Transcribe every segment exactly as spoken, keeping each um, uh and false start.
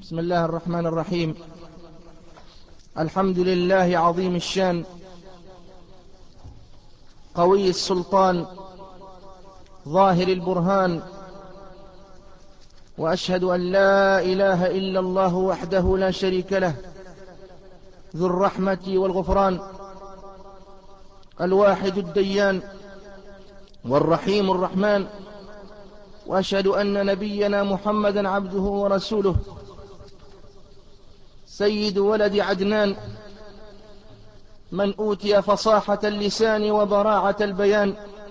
بسم الله الرحمن الرحيم. الحمد لله عظيم الشان قوي السلطان ظاهر البرهان، وأشهد أن لا إله إلا الله وحده لا شريك له ذو الرحمة والغفران، الواحد الديان والرحيم الرحمن. وأشهد أن نبينا محمدا عبده ورسوله سيد ولد عدنان، من أوتي فصاحة اللسان وبراعة البيان،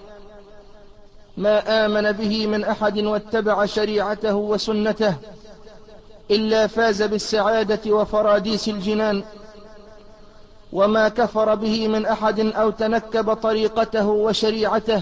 ما آمن به من أحد واتبع شريعته وسنته إلا فاز بالسعادة وفراديس الجنان، وما كفر به من أحد أو تنكب طريقته وشريعته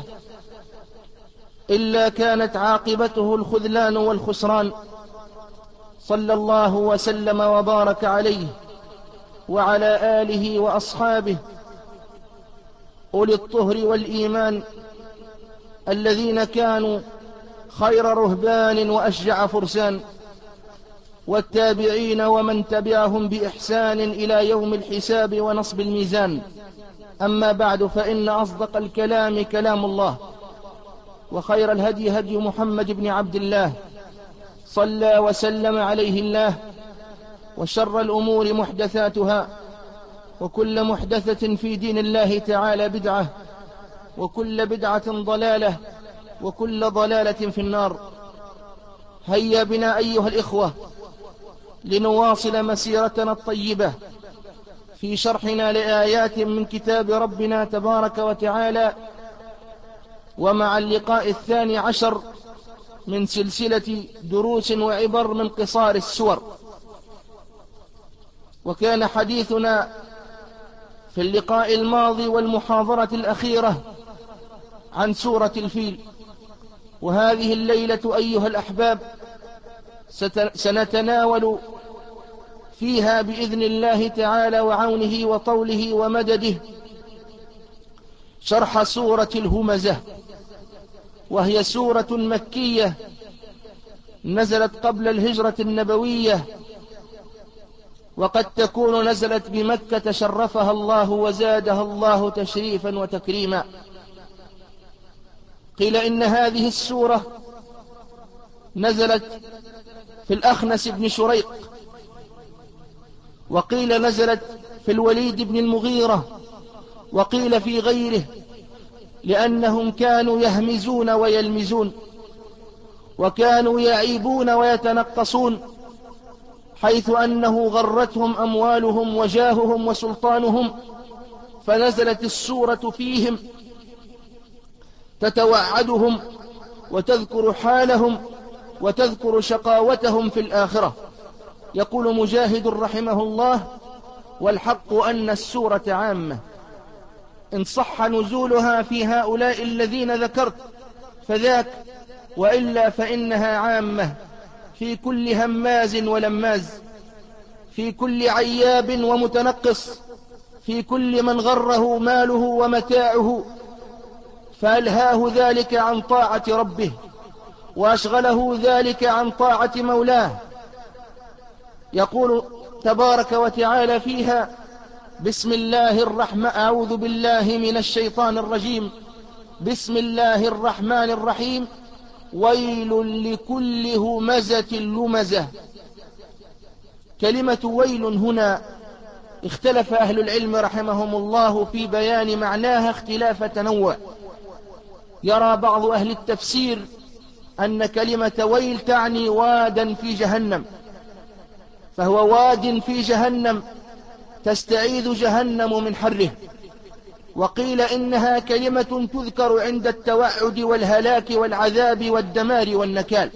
إلا كانت عاقبته الخذلان والخسران. صلى الله وسلم وبارك عليه وعلى آله وأصحابه أولي الطهر والإيمان، الذين كانوا خير رهبان وأشجع فرسان، والتابعين ومن تبعهم بإحسان إلى يوم الحساب ونصب الميزان. أما بعد، فإن أصدق الكلام كلام الله، وخير الهدي هدي محمد بن عبد الله صلى وسلم عليه الله، وشر الأمور محدثاتها، وكل محدثة في دين الله تعالى بدعة، وكل بدعة ضلالة، وكل ضلالة في النار. هيا بنا أيها الإخوة لنواصل مسيرتنا الطيبة في شرحنا لآيات من كتاب ربنا تبارك وتعالى، ومع اللقاء الثاني عشر من سلسلة دروس وعبر من قصار السور. وكان حديثنا في اللقاء الماضي والمحاضرة الأخيرة عن سورة الفيل، وهذه الليلة أيها الأحباب سنتناول فيها بإذن الله تعالى وعونه وطوله ومدده شرح سورة الهمزة، وهي سورة مكية نزلت قبل الهجرة النبوية، وقد تكون نزلت بمكة شرفها الله وزادها الله تشريفا وتكريما. قيل إن هذه السورة نزلت في الأخنس بن شريق، وقيل نزلت في الوليد بن المغيرة، وقيل في غيره، لأنهم كانوا يهمزون ويلمزون، وكانوا يعيبون ويتنقصون، حيث أنه غرتهم أموالهم وجاههم وسلطانهم، فنزلت السورة فيهم تتوعدهم وتذكر حالهم وتذكر شقاوتهم في الآخرة. يقول مجاهد رحمه الله: والحق أن السورة عامة، إن صح نزولها في هؤلاء الذين ذكرت فذاك، وإلا فإنها عامة في كل هماز ولماز، في كل عياب ومتنقص، في كل من غره ماله ومتاعه فألهاه ذلك عن طاعة ربه، وأشغله ذلك عن طاعة مولاه. يقول تبارك وتعالى فيها: بسم الله الرحمن أعوذ بالله من الشيطان الرجيم بسم الله الرحمن الرحيم ويل لكل همزة لمزة. كلمة ويل هنا اختلف أهل العلم رحمهم الله في بيان معناها اختلاف تنوع. يرى بعض أهل التفسير أن كلمة ويل تعني وادا في جهنم، فهو واد في جهنم تستعيذ جهنم من حره. وقيل إنها كلمة تذكر عند التوعد والهلاك والعذاب والدمار والنكال.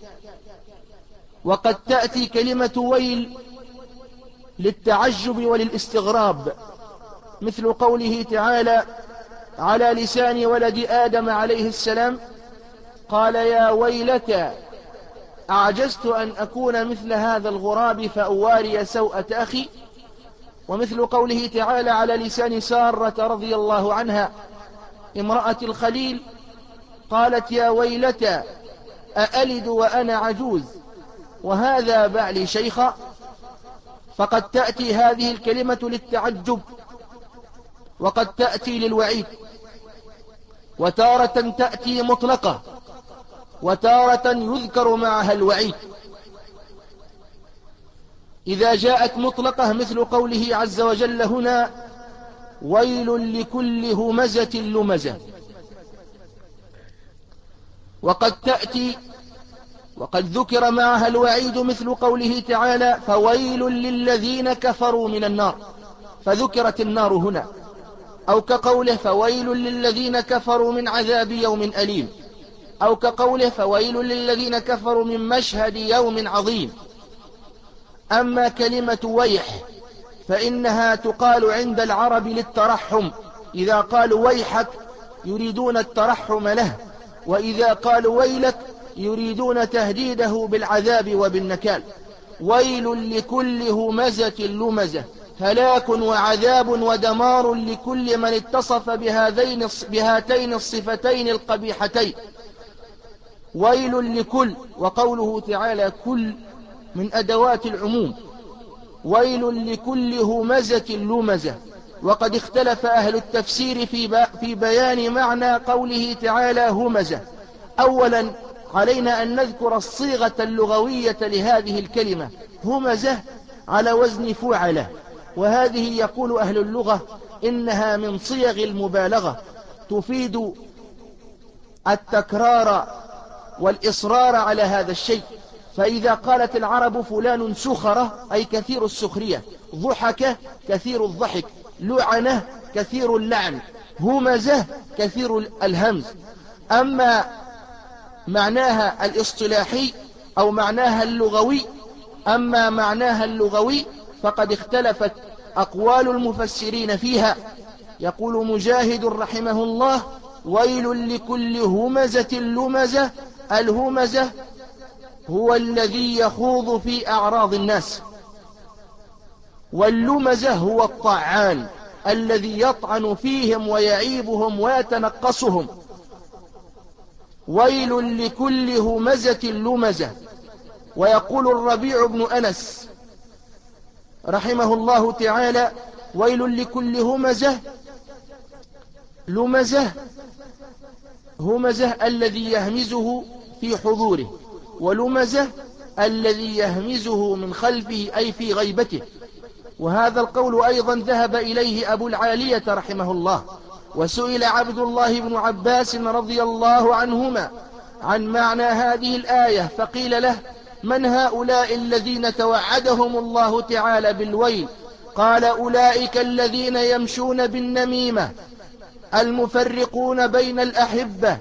وقد تأتي كلمة ويل للتعجب وللاستغراب، مثل قوله تعالى على لسان ولد آدم عليه السلام: قال يا ويلتى أعجزت أن أكون مثل هذا الغراب فأواري سوءة أخي. ومثل قوله تعالى على لسان سارة رضي الله عنها امرأة الخليل: قالت يا ويلتى أألد وأنا عجوز. وهذا بعلي شيخا، فقد تأتي هذه الكلمة للتعجب وقد تأتي للوعيد، وتارة تأتي مطلقة وتارة يذكر معها الوعيد. إذا جاءت مطلقة مثل قوله عز وجل هنا ويل لكل همزة لمزة، وقد تأتي وقد ذكر معها الوعيد مثل قوله تعالى فويل للذين كفروا من النار، فذكرت النار هنا، أو كقوله فويل للذين كفروا من عذاب يوم أليم، أو كقوله فويل للذين كفروا من مشهد يوم عظيم. أما كلمة ويح فإنها تقال عند العرب للترحم، إذا قالوا ويحك يريدون الترحم له، وإذا قالوا ويلك يريدون تهديده بالعذاب وبالنكال. ويل لكل همزة لمزة، هلاك وعذاب ودمار لكل من اتصف بهذين بهاتين الصفتين القبيحتين. ويل لكل، وقوله تعالى كل من أدوات العموم. ويل لكل همزة لمزة. وقد اختلف أهل التفسير في في بيان معنى قوله تعالى همزة. أولا علينا أن نذكر الصيغة اللغوية لهذه الكلمة. همزة على وزن فعلة، وهذه يقول أهل اللغة إنها من صيغ المبالغة، تفيد التكرار والإصرار على هذا الشيء. فإذا قالت العرب فلان سخرة أي كثير السخرية، ضحك كثير الضحك، لعنة كثير اللعن، همزة كثير الهمز. أما معناها الاصطلاحي أو معناها اللغوي أما معناها اللغوي فقد اختلفت أقوال المفسرين فيها. يقول مجاهد رحمه الله ويل لكل همزة لمزة، الهمزة هو الذي يخوض في أعراض الناس، واللمزة هو الطعان الذي يطعن فيهم ويعيبهم ويتنقصهم. ويل لكل همزة لمزة. ويقول الربيع بن أنس رحمه الله تعالى ويل لكل همزة لمزة، همزة الذي يهمزه في حضوره، ولمزة الذي يهمزه من خلفه أي في غيبته. وهذا القول أيضا ذهب إليه أبو العالية رحمه الله. وسئل عبد الله بن عباس رضي الله عنهما عن معنى هذه الآية فقيل له من هؤلاء الذين توعدهم الله تعالى بالويل؟ قال أولئك الذين يمشون بالنميمة المفرقون بين الأحبة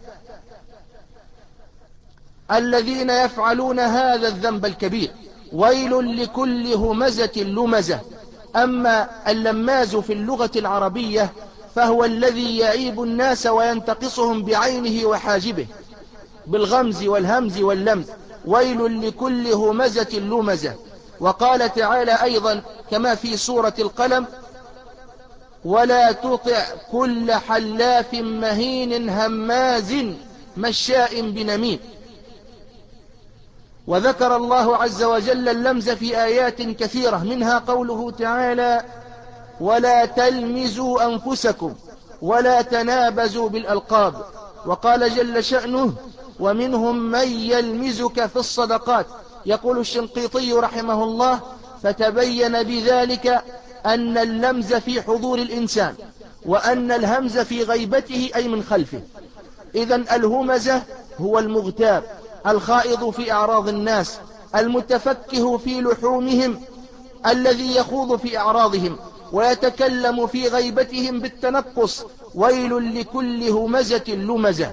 الذين يفعلون هذا الذنب الكبير. ويل لكل همزة لمزة. أما اللماز في اللغة العربية فهو الذي يعيب الناس وينتقصهم بعينه وحاجبه بالغمز والهمز واللمز. ويل لكل همزة لمزة. وقال تعالى أيضا كما في سورة القلم ولا تطع كل حلاف مهين هماز مشاء بنميم. وذكر الله عز وجل اللمز في آيات كثيرة، منها قوله تعالى ولا تلمزوا أنفسكم ولا تنابزوا بالألقاب. وقال جل شأنه ومنهم من يلمزك في الصدقات. يقول الشنقيطي رحمه الله فتبين بذلك أن اللمز في حضور الإنسان وأن الهمز في غيبته أي من خلفه. إذن الهمزة هو المغتاب الخائض في أعراض الناس المتفكه في لحومهم الذي يخوض في أعراضهم ويتكلم في غيبتهم بالتنقص. ويل لكل همزة لمزة.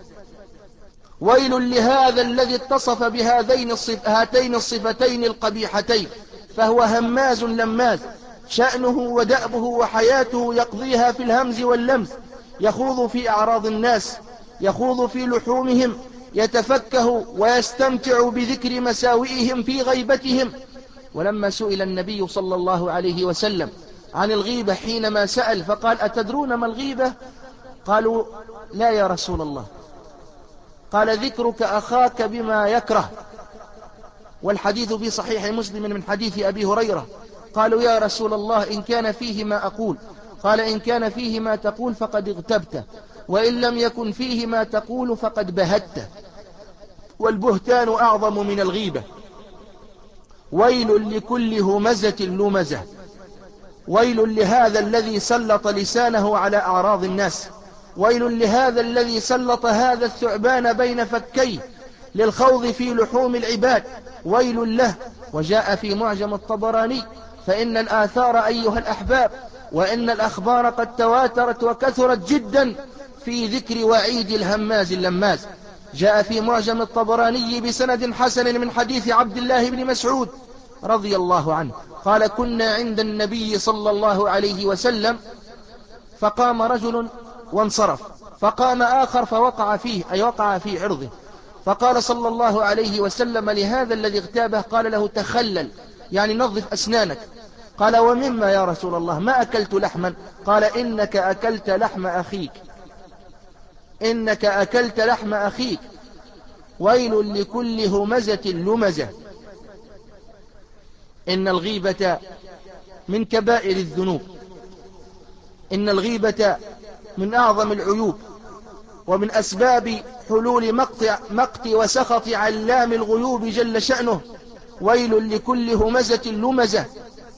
ويل لهذا الذي اتصف بهذين الصف... هاتين الصفتين القبيحتين، فهو هماز لماز، شأنه ودأبه وحياته يقضيها في الهمز واللمز، يخوض في أعراض الناس، يخوض في لحومهم، يتفكه ويستمتع بذكر مساوئهم في غيبتهم. ولما سئل النبي صلى الله عليه وسلم عن الغيبة حينما سأل فقال أتدرون ما الغيبة؟ قالوا لا يا رسول الله. قال ذكرك أخاك بما يكره والحديث في صحيح مسلم من حديث أبي هريرة. قالوا يا رسول الله إن كان فيه ما أقول، قال إن كان فيه ما تقول فقد اغتبته، وإن لم يكن فيه ما تقول فقد بهته، والبهتان أعظم من الغيبة. ويل لكل همزة لمزة، ويل لهذا الذي سلط لسانه على أعراض الناس، ويل لهذا الذي سلط هذا الثعبان بين فكيه للخوض في لحوم العباد، ويل له. وجاء في معجم الطبراني: فإن الآثار أيها الأحباب وإن الأخبار قد تواترت وكثرت جدا في ذكر وعيد الهماز اللماز. جاء في معجم الطبراني بسند حسن من حديث عبد الله بن مسعود رضي الله عنه قال: كنا عند النبي صلى الله عليه وسلم فقام رجل وانصرف، فقام آخر فوقع فيه، أي وقع في عرضه، فقال صلى الله عليه وسلم لهذا الذي اغتابه، قال له: تخلل، يعني نظف أسنانك. قال: ومما يا رسول الله؟ ما أكلت لحما. قال: إنك أكلت لحم أخيك، إنك أكلت لحم أخيك. ويل لكل همزة لمزة. إن الغيبة من كبائر الذنوب، إن الغيبة من أعظم العيوب، ومن أسباب حلول مقت, مقت وسخط علام الغيوب جل شأنه. ويل لكل همزة لمزة.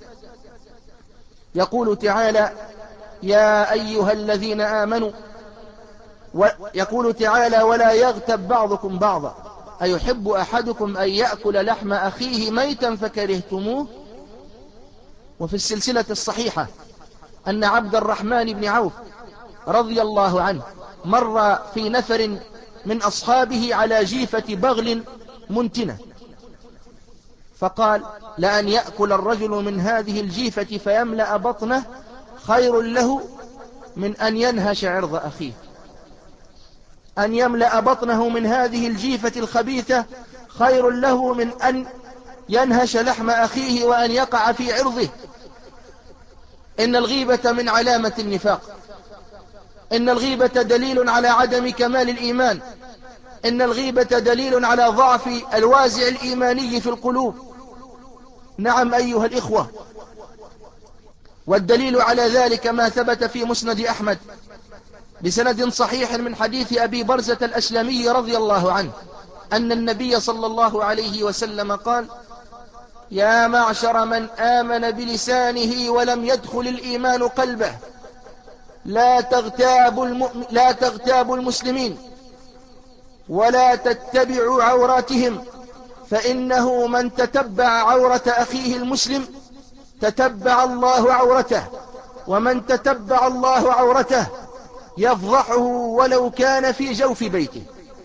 يقول تعالى: يا أيها الذين آمنوا، ويقول تعالى: ولا يغتب بعضكم بعضا، أيحب أحدكم أن يأكل لحم أخيه ميتا فكرهتموه. وفي السلسلة الصحيحة أن عبد الرحمن بن عوف رضي الله عنه مر في نفر من أصحابه على جيفة بغل منتنة، فقال: لأن يأكل الرجل من هذه الجيفة فيملأ بطنه خير له من أن ينهش عرض أخيه. أن يملأ بطنه من هذه الجيفة الخبيثة خير له من أن ينهش لحم أخيه وأن يقع في عرضه. إن الغيبة من علامة النفاق، إن الغيبة دليل على عدم كمال الإيمان، إن الغيبة دليل على ضعف الوازع الإيماني في القلوب. نعم أيها الإخوة، والدليل على ذلك ما ثبت في مسند أحمد بسند صحيح من حديث أبي برزة الأسلمي رضي الله عنه أن النبي صلى الله عليه وسلم قال: يا معشر من آمن بلسانه ولم يدخل الإيمان قلبه، لا تغتابوا المؤمن لا تغتابوا المسلمين ولا تتبعوا عوراتهم، فإنه من تتبع عورة أخيه المسلم تتبع الله عورته، ومن تتبع الله عورته يفضحه ولو كان في جوف بيته.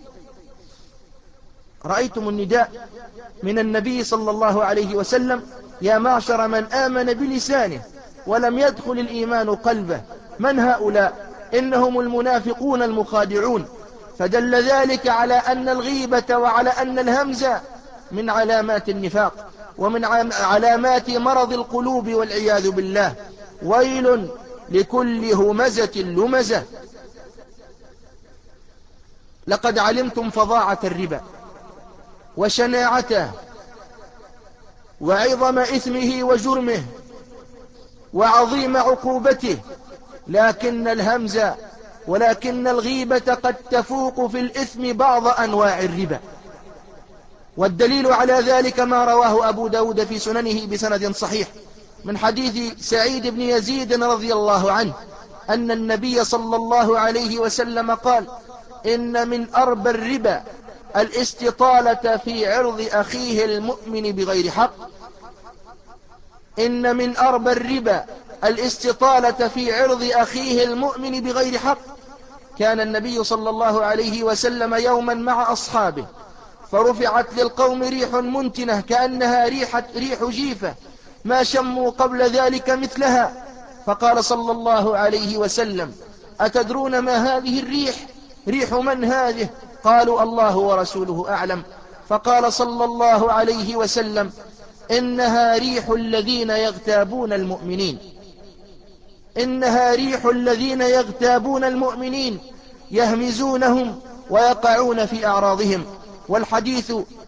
رأيتم النداء من النبي صلى الله عليه وسلم: يا معشر من آمن بلسانه ولم يدخل الإيمان قلبه. من هؤلاء؟ إنهم المنافقون المخادعون. فدل ذلك على أن الغيبة وعلى أن الهمزة من علامات النفاق ومن علامات مرض القلوب والعياذ بالله. ويل لكل همزة لمزة. لقد علمتم فظاعة الربا وشناعته وعظم إثمه وجرمه وعظيم عقوبته، لكن الهمزة ولكن الغيبة قد تفوق في الإثم بعض أنواع الربا. والدليل على ذلك ما رواه أبو داود في سننه بسند صحيح من حديث سعيد بن يزيد رضي الله عنه أن النبي صلى الله عليه وسلم قال: إن من أربى الربا الاستطالة في عرض أخيه المؤمن بغير حق. إن من أربى الربا الاستطالة في عرض أخيه المؤمن بغير حق. كان النبي صلى الله عليه وسلم يوما مع أصحابه فرفعت للقوم ريح منتنة كأنها ريحة ريح جيفة ما شموا قبل ذلك مثلها، فقال صلى الله عليه وسلم: أتدرون ما هذه الريح؟ ريح من هذه؟ قالوا: الله ورسوله أعلم. فقال صلى الله عليه وسلم: إنها ريح الذين يغتابون المؤمنين، إنها ريح الذين يغتابون المؤمنين يهمزونهم ويقعون في أعراضهم. والحديث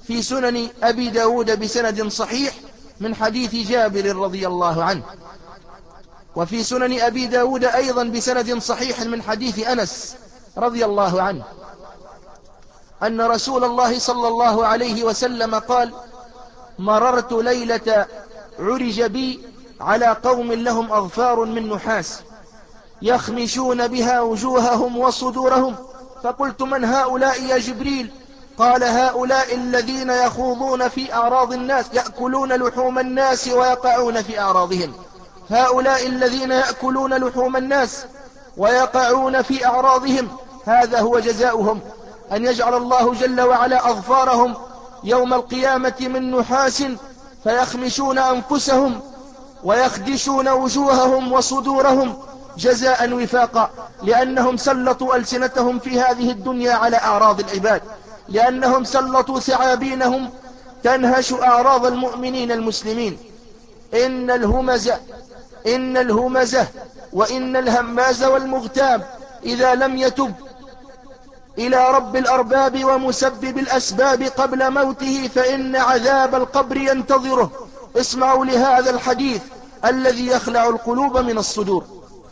في سنن أبي داود بسند صحيح من حديث جابر رضي الله عنه، وفي سنن أبي داود أيضا بسند صحيح من حديث أنس رضي الله عنه أن رسول الله صلى الله عليه وسلم قال: مررت ليلة عرج بي على قوم لهم أظفار من نحاس يخمشون بها وجوههم وصدورهم، فقلت: من هؤلاء يا جبريل؟ قال: هؤلاء الذين يخوضون في أعراض الناس، يأكلون لحوم الناس ويقعون في أعراضهم. هؤلاء الذين يأكلون لحوم الناس ويقعون في أعراضهم، هذا هو جزاؤهم، أن يجعل الله جل وعلا أظفارهم يوم القيامة من نحاس فيخمشون أنفسهم ويخدشون وجوههم وصدورهم جزاء وفاقا، لأنهم سلطوا ألسنتهم في هذه الدنيا على أعراض العباد، لأنهم سلطوا ثعابينهم تنهش أعراض المؤمنين المسلمين. إن الهمزة إن الهمزة وإن الهماز والمغتاب إذا لم يتب إلى رب الأرباب ومسبب الأسباب قبل موته فإن عذاب القبر ينتظره. اسمعوا لهذا الحديث الذي يخلع القلوب من الصدور.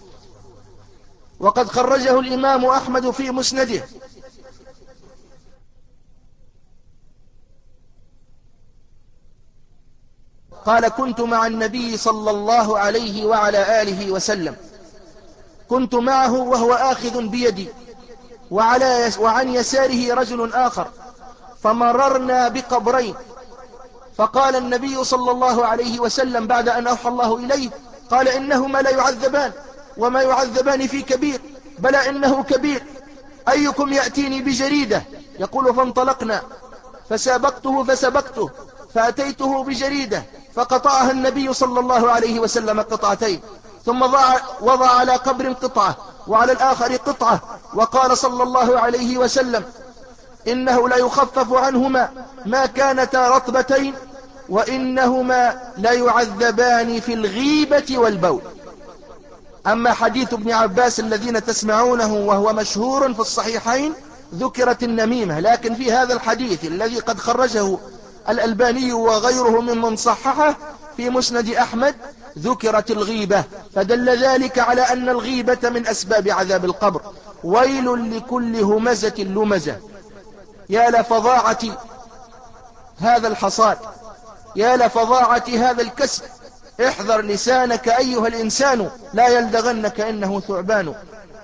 وقد خرجه الإمام أحمد في مسنده قال: كنت مع النبي صلى الله عليه وعلى آله وسلم، كنت معه وهو آخذ بيدي، وعلى وعن يساره رجل آخر، فمررنا بقبرين، فقال النبي صلى الله عليه وسلم بعد أن أوحى الله إليه، قال: إنهما لا يعذبان وما يعذبان في كبير، بلى إنه كبير، أيكم يأتيني بجريدة؟ يقول: فانطلقنا فسابقته فسبقته فأتيته بجريدة فقطعها النبي صلى الله عليه وسلم قطعتين، ثم وضع على قبر قطعة وعلى الآخر قطعة، وقال صلى الله عليه وسلم: إنه لا يخفف عنهما ما كانتا رطبتين وإنهما لا يعذبان في الغيبة والبول. أما حديث ابن عباس الذين تسمعونه وهو مشهور في الصحيحين ذكرت النميمة، لكن في هذا الحديث الذي قد خرجه الألباني وغيره ممن صححه في مسند أحمد ذكرت الغيبة، فدل ذلك على أن الغيبة من أسباب عذاب القبر. ويل لكل همزة لمزة. يا لفظاعة هذا الحصاد، يا لفظاعة هذا الكسب، احذر لسانك أيها الإنسان لا يلدغنك إنه ثعبان.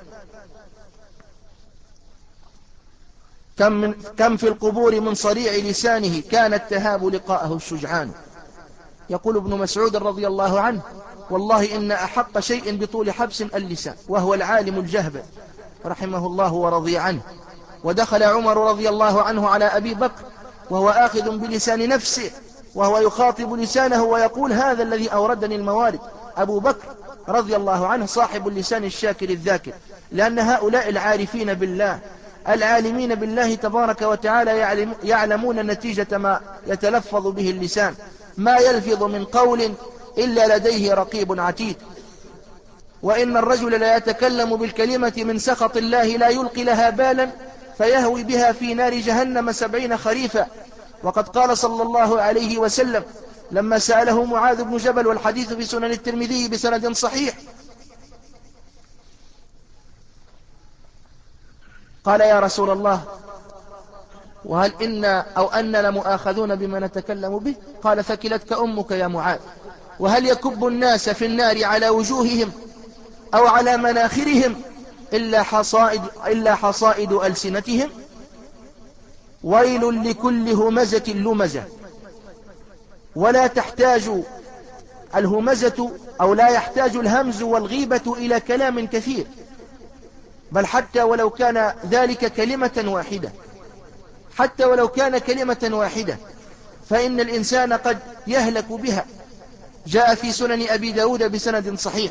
كم, من كم في القبور من صريع لسانه كانت تهاب لقاءه الشجعان. يقول ابن مسعود رضي الله عنه: والله إن أحق شيء بطول حبس اللسان، وهو العالم الجهبذ رحمه الله ورضي عنه. ودخل عمر رضي الله عنه على أبي بكر وهو آخذ بلسان نفسه وهو يخاطب لسانه ويقول: هذا الذي أوردني الموارد. أبو بكر رضي الله عنه صاحب اللسان الشاكر الذاكر، لأن هؤلاء العارفين بالله العالمين بالله تبارك وتعالى يعلم يعلمون نتيجة ما يتلفظ به اللسان، ما يلفظ من قول إلا لديه رقيب عتيد. وإن الرجل لا يتكلم بالكلمة من سخط الله لا يلقي لها بالا فيهوي بها في نار جهنم سبعين خريفا. وقد قال صلى الله عليه وسلم لما سأله معاذ بن جبل، والحديث في سنن الترمذي بسند صحيح، قال: يا رسول الله، وهل إنا أو أننا لمؤاخذون بما نتكلم به؟ قال: ثكلتك أمك يا معاذ. وهل يكب الناس في النار على وجوههم أو على مناخرهم إلا حصائد, إلا حصائد ألسنتهم؟ ويل لكل همزة لمزة. ولا تحتاج الهمزة أو لا يحتاج الهمز والغيبة إلى كلام كثير، بل حتى ولو كان ذلك كلمة واحدة حتى ولو كان كلمة واحدة فإن الإنسان قد يهلك بها. جاء في سنن أبي داود بسند صحيح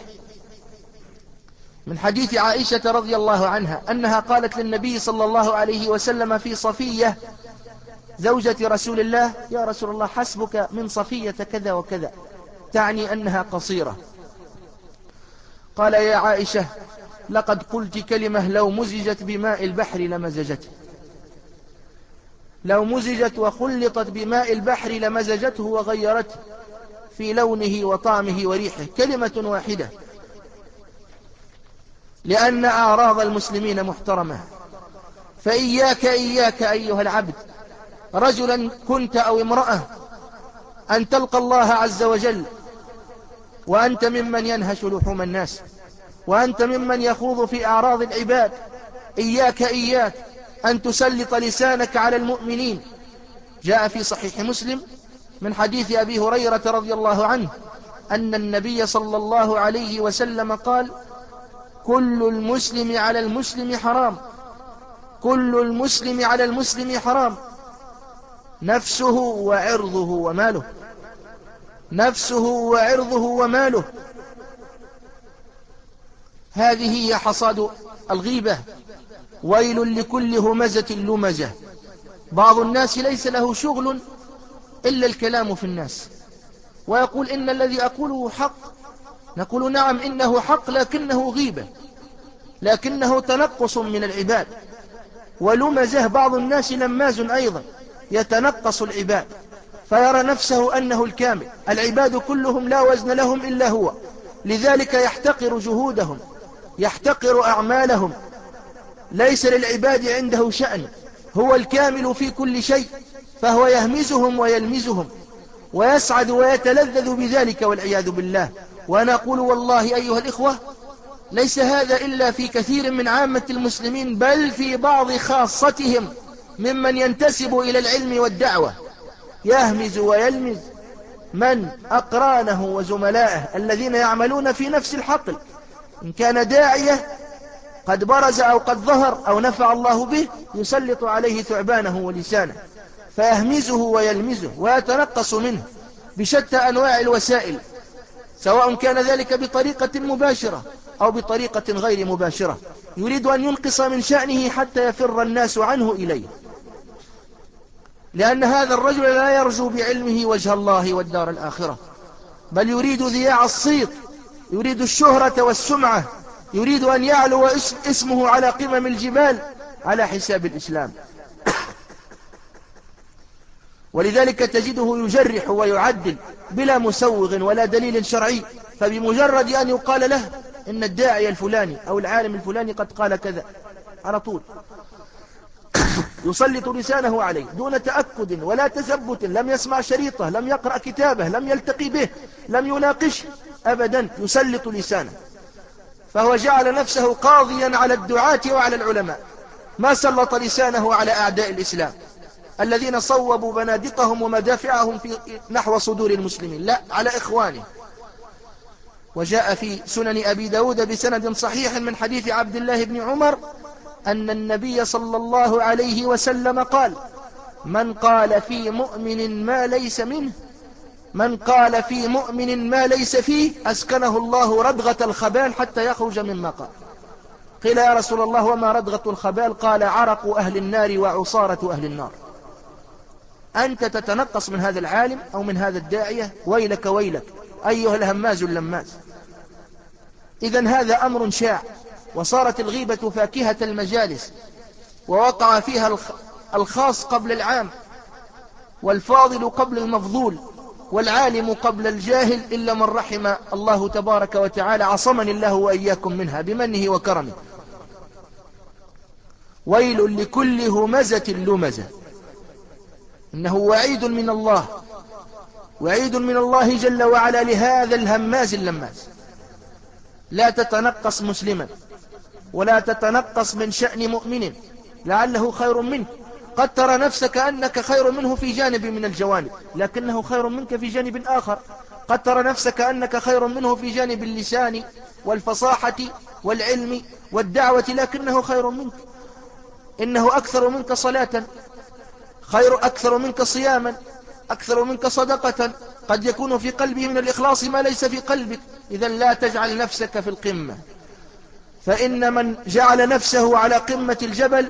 من حديث عائشة رضي الله عنها أنها قالت للنبي صلى الله عليه وسلم في صفية زوجة رسول الله: يا رسول الله، حسبك من صفية كذا وكذا، تعني أنها قصيرة. قال: يا عائشة، لقد قلت كلمة لو مزجت بماء البحر لمزجته. لو مزجت وخلطت بماء البحر لمزجته وغيرته في لونه وطعمه وريحه، كلمة واحدة، لأن أعراض المسلمين محترمة. فإياك إياك أيها العبد، رجلا كنت أو امرأة، أن تلقى الله عز وجل وأنت ممن ينهش لحوم الناس، وأنت ممن يخوض في أعراض العباد. إياك إياك أن تسلط لسانك على المؤمنين. جاء في صحيح مسلم من حديث أبي هريرة رضي الله عنه أن النبي صلى الله عليه وسلم قال: كل المسلم على المسلم حرام، كل المسلم على المسلم حرام، نفسه وعرضه وماله، نفسه وعرضه وماله. هذه هي حصاد الغيبة. ويل لكل همزة لمزة. بعض الناس ليس له شغل إلا الكلام في الناس، ويقول إن الذي أقوله حق. نقول نعم إنه حق، لكنه غيبة، لكنه تنقص من العباد. ولمزه بعض الناس لماز أيضا، يتنقص العباد فيرى نفسه أنه الكامل. العباد كلهم لا وزن لهم إلا هو، لذلك يحتقر جهودهم، يحتقر أعمالهم. ليس للعباد عنده شأن، هو الكامل في كل شيء، فهو يهمزهم ويلمزهم ويسعد ويتلذذ بذلك والعياذ بالله. وأنا أقول والله أيها الإخوة، ليس هذا إلا في كثير من عامة المسلمين، بل في بعض خاصتهم ممن ينتسب إلى العلم والدعوة، يهمز ويلمز من أقرانه وزملائه الذين يعملون في نفس الحقل. إن كان داعية قد برز أو قد ظهر أو نفع الله به، يسلط عليه ثعبانه ولسانه فيهمزه ويلمزه ويتنقص منه بشتى أنواع الوسائل، سواء كان ذلك بطريقة مباشرة أو بطريقة غير مباشرة، يريد أن ينقص من شأنه حتى يفر الناس عنه إليه، لأن هذا الرجل لا يرجو بعلمه وجه الله والدار الآخرة، بل يريد ذياع الصيت، يريد الشهرة والسمعة، يريد أن يعلو اسمه على قمم الجبال على حساب الإسلام. ولذلك تجده يجرح ويعدل بلا مسوغ ولا دليل شرعي، فبمجرد أن يقال له إن الداعي الفلاني أو العالم الفلاني قد قال كذا، على طول يسلط لسانه عليه دون تأكد ولا تثبت، لم يسمع شريطه، لم يقرأ كتابه، لم يلتقي به، لم يناقشه أبدا، يسلط لسانه. فهو جعل نفسه قاضيا على الدعاة وعلى العلماء، ما سلط لسانه على أعداء الإسلام الذين صوبوا بنادقهم ومدافعهم في نحو صدور المسلمين، لا، على إخوانه. وجاء في سنن أبي داود بسند صحيح من حديث عبد الله بن عمر أن النبي صلى الله عليه وسلم قال: من قال في مؤمن ما ليس منه، من قال في مؤمن ما ليس فيه أسكنه الله ردغة الخبال حتى يخرج مما قال. قيل يا رسول الله وما ردغة الخبال؟ قال: عرق أهل النار وعصارة أهل النار. أنت تتنقص من هذا العالم أو من هذا الداعية، ويلك ويلك أيها الهماز اللماز. إذن هذا أمر شاع، وصارت الغيبة فاكهة المجالس، ووقع فيها الخاص قبل العام، والفاضل قبل المفضول، والعالم قبل الجاهل، إلا من رحم الله تبارك وتعالى، عصمني الله وإياكم منها بمنه وكرمه. ويل لكل همزة لمزة. إنه وعيد من الله، وعيد من الله جل وعلا لهذا الهماز اللماز. لا تتنقص مسلما، ولا تتنقص من شأن مؤمن لعله خير منك. قد ترى نفسك أنك خير منه في جانب من الجوانب، لكنه خير منك في جانب آخر. قد ترى نفسك أنك خير منه في جانب اللسان والفصاحة والعلم والدعوة، لكنه خير منك. إنه أكثر منك صلاة، خير أكثر منك صياما، أكثر منك صدقة، قد يكون في قلبه من الإخلاص ما ليس في قلبك. إذن لا تجعل نفسك في القمة، فإن من جعل نفسه على قمة الجبل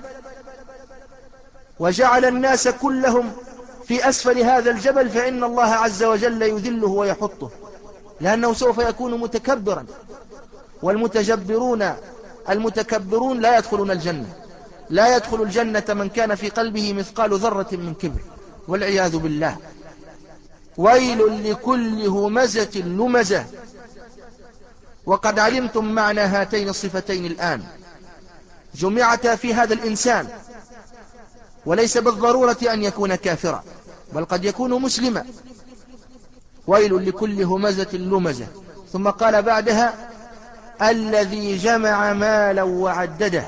وجعل الناس كلهم في أسفل هذا الجبل، فإن الله عز وجل يذله ويحطه، لأنه سوف يكون متكبرا، والمتجبرون المتكبرون لا يدخلون الجنة. لا يدخل الجنة من كان في قلبه مثقال ذرة من كبر، والعياذ بالله. ويل لكل همزة لمزة. وقد علمتم معنى هاتين الصفتين الآن، جمعتا في هذا الإنسان، وليس بالضرورة أن يكون كافرا، بل قد يكون مسلما. ويل لكل همزة لمزة. ثم قال بعدها: الذي جمع مالا وعدده.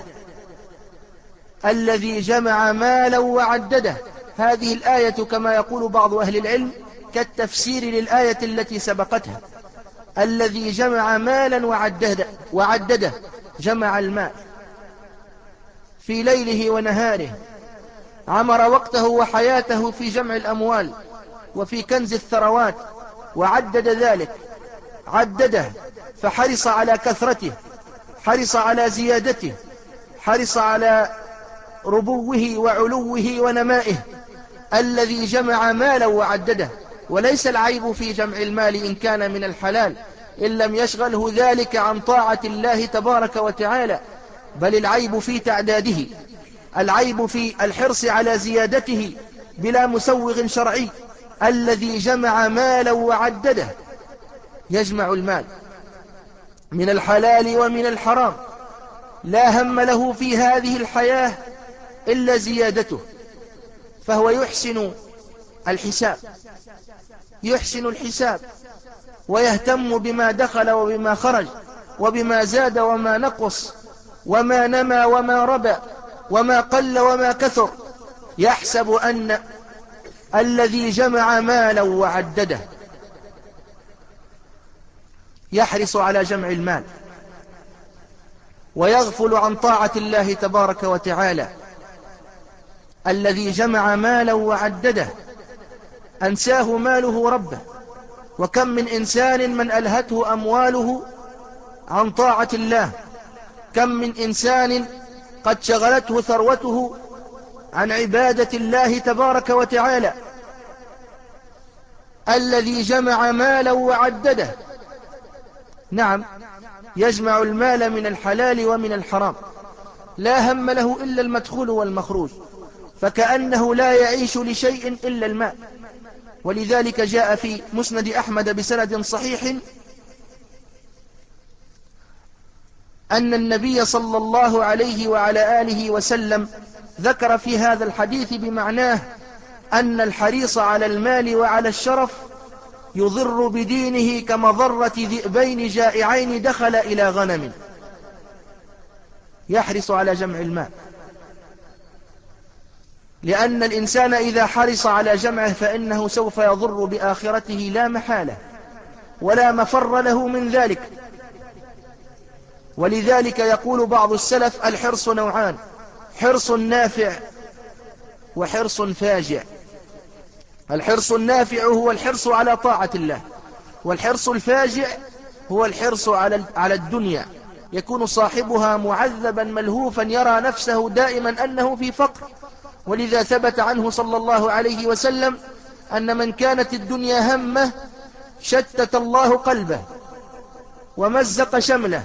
الذي جمع مالا وعدده، هذه الآية كما يقول بعض أهل العلم كالتفسير للآية التي سبقتها. الذي جمع مالا وعدده, وعدده جمع المال في ليله ونهاره، عمر وقته وحياته في جمع الأموال وفي كنز الثروات، وعدد ذلك، عدده فحرص على كثرته، حرص على زيادته، حرص على ربوه وعلوه ونمائه. الذي جمع مالا وعدده. وليس العيب في جمع المال إن كان من الحلال، إن لم يشغله ذلك عن طاعة الله تبارك وتعالى، بل العيب في تعداده، العيب في الحرص على زيادته بلا مسوغ شرعي. الذي جمع مالا وعدده، يجمع المال من الحلال ومن الحرام، لا هم له في هذه الحياة إلا زيادته، فهو يحسن الحساب، يحسن الحساب ويهتم بما دخل وبما خرج، وبما زاد وما نقص، وما نمى وما ربى، وما قل وما كثر. يحسب أن الذي جمع مالا وعدده يحرص على جمع المال ويغفل عن طاعة الله تبارك وتعالى. الذي جمع مالا وعدده أنساه ماله ربه. وكم من إنسان من ألهته أمواله عن طاعة الله، كم من إنسان قد شغلته ثروته عن عبادة الله تبارك وتعالى. الذي جمع مالا وعدده، نعم، يجمع المال من الحلال ومن الحرام، لا هم له إلا المدخول والمخروج، فكأنه لا يعيش لشيء إلا المال. ولذلك جاء في مسند أحمد بسند صحيح أن النبي صلى الله عليه وعلى آله وسلم ذكر في هذا الحديث بمعناه أن الحريص على المال وعلى الشرف يضر بدينه كمضرة ذئبين جائعين دخل إلى غنم. يحرص على جمع المال، لأن الإنسان إذا حرص على جمعه فإنه سوف يضر بآخرته لا محالة، ولا مفر له من ذلك. ولذلك يقول بعض السلف: الحرص نوعان، حرص نافع وحرص فاجع. الحرص النافع هو الحرص على طاعة الله، والحرص الفاجع هو الحرص على على الدنيا، يكون صاحبها معذبا ملهوفا، يرى نفسه دائما أنه في فقر. ولذا ثبت عنه صلى الله عليه وسلم أن من كانت الدنيا همه شتت الله قلبه ومزق شمله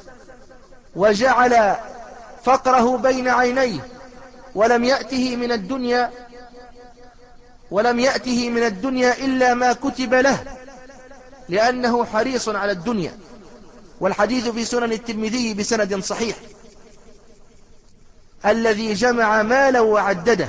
وجعل فقره بين عينيه، ولم يأته من الدنيا ولم يأته من الدنيا إلا ما كتب له، لأنه حريص على الدنيا. والحديث في سنن الترمذي بسند صحيح. الذي جمع مالا وعدده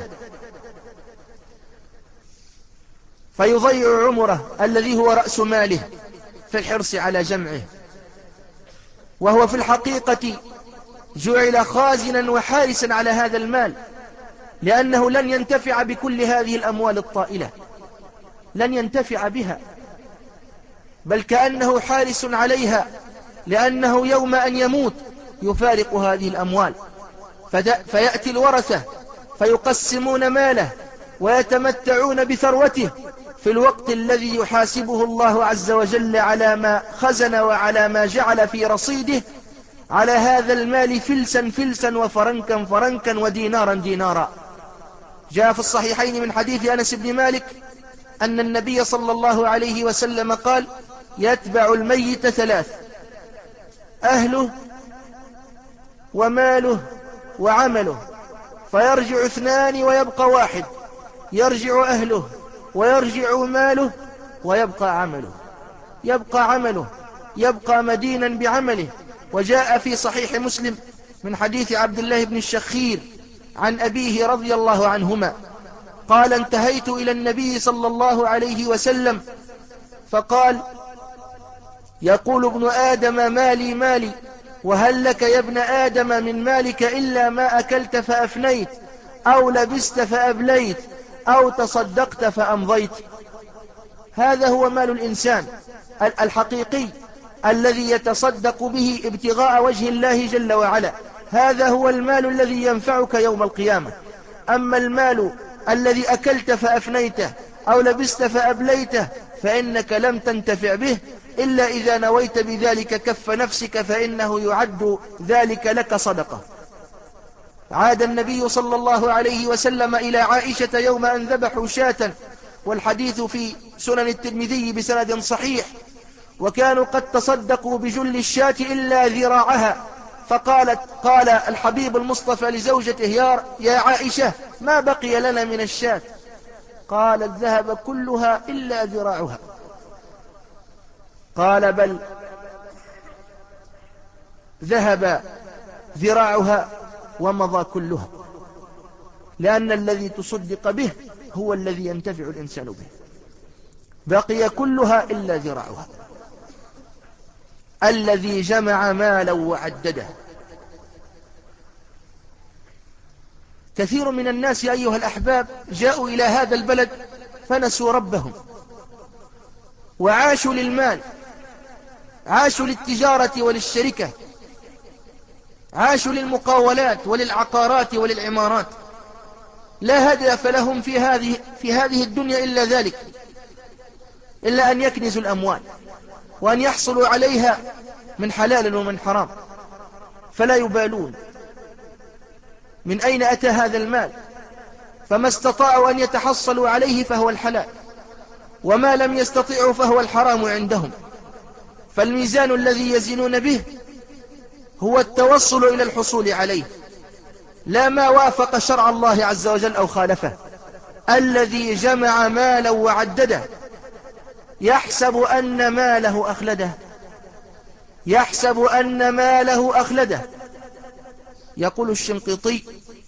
فيضيع عمره الذي هو رأس ماله في الحرص على جمعه، وهو في الحقيقة جعل خازنا وحارسا على هذا المال، لأنه لن ينتفع بكل هذه الأموال الطائلة، لن ينتفع بها، بل كأنه حارس عليها، لأنه يوم أن يموت يفارق هذه الأموال. فيأتي الورثة فيقسمون ماله ويتمتعون بثروته في الوقت الذي يحاسبه الله عز وجل على ما خزن وعلى ما جعل في رصيده على هذا المال فلسا فلسا وفرنكا فرنكا ودينارا دينارا. جاء في الصحيحين من حديث أنس بن مالك أن النبي صلى الله عليه وسلم قال: يتبع الميت ثلاث: أهله وماله وعمله. فيرجع اثنان ويبقى واحد، يرجع أهله ويرجع ماله ويبقى عمله، يبقى عمله، يبقى مدينا بعمله. وجاء في صحيح مسلم من حديث عبد الله بن الشخير عن أبيه رضي الله عنهما قال: انتهيت إلى النبي صلى الله عليه وسلم فقال: يقول ابن آدم مالي مالي، وهل لك يا ابن آدم من مالك إلا ما أكلت فأفنيت، أو لبست فأبليت، أو تصدقت فأمضيت. هذا هو مال الإنسان الحقيقي الذي يتصدق به ابتغاء وجه الله جل وعلا، هذا هو المال الذي ينفعك يوم القيامة. أما المال الذي أكلت فأفنيته أو لبست فأبليته فإنك لم تنتفع به إلا إذا نويت بذلك كف نفسك، فإنه يعد ذلك لك صدقة. عاد النبي صلى الله عليه وسلم إلى عائشة يوم أن ذبحوا شاة، والحديث في سنن الترمذي بسند صحيح، وكانوا قد تصدقوا بجل الشاة إلا ذراعها، فقالت قال الحبيب المصطفى لزوجته: يا, يا عائشة، ما بقي لنا من الشاة؟ قالت: ذهب كلها إلا ذراعها. قال: بل ذهب ذراعها ومضى كلها، لأن الذي تصدق به هو الذي ينتفع الإنسان به. بقي كلها إلا ذراعها. الذي جمع مالا وعدده. كثير من الناس أيها الأحباب جاءوا إلى هذا البلد فنسوا ربهم وعاشوا للمال، عاشوا للتجارة وللشركة، عاشوا للمقاولات وللعقارات وللعمارات. لا هدف لهم في هذه في هذه الدنيا إلا ذلك، إلا أن يكنزوا الأموال وأن يحصلوا عليها من حلال ومن حرام، فلا يبالون من أين أتى هذا المال، فما استطاعوا أن يتحصلوا عليه فهو الحلال، وما لم يستطيعوا فهو الحرام عندهم. فالميزان الذي يزنون به هو التوصل إلى الحصول عليه، لا ما وافق شرع الله عز وجل أو خالفه. الذي جمع مالا وعدده يحسب أن ماله أخلده، يحسب أن ماله أخلده. يقول الشنقيطي: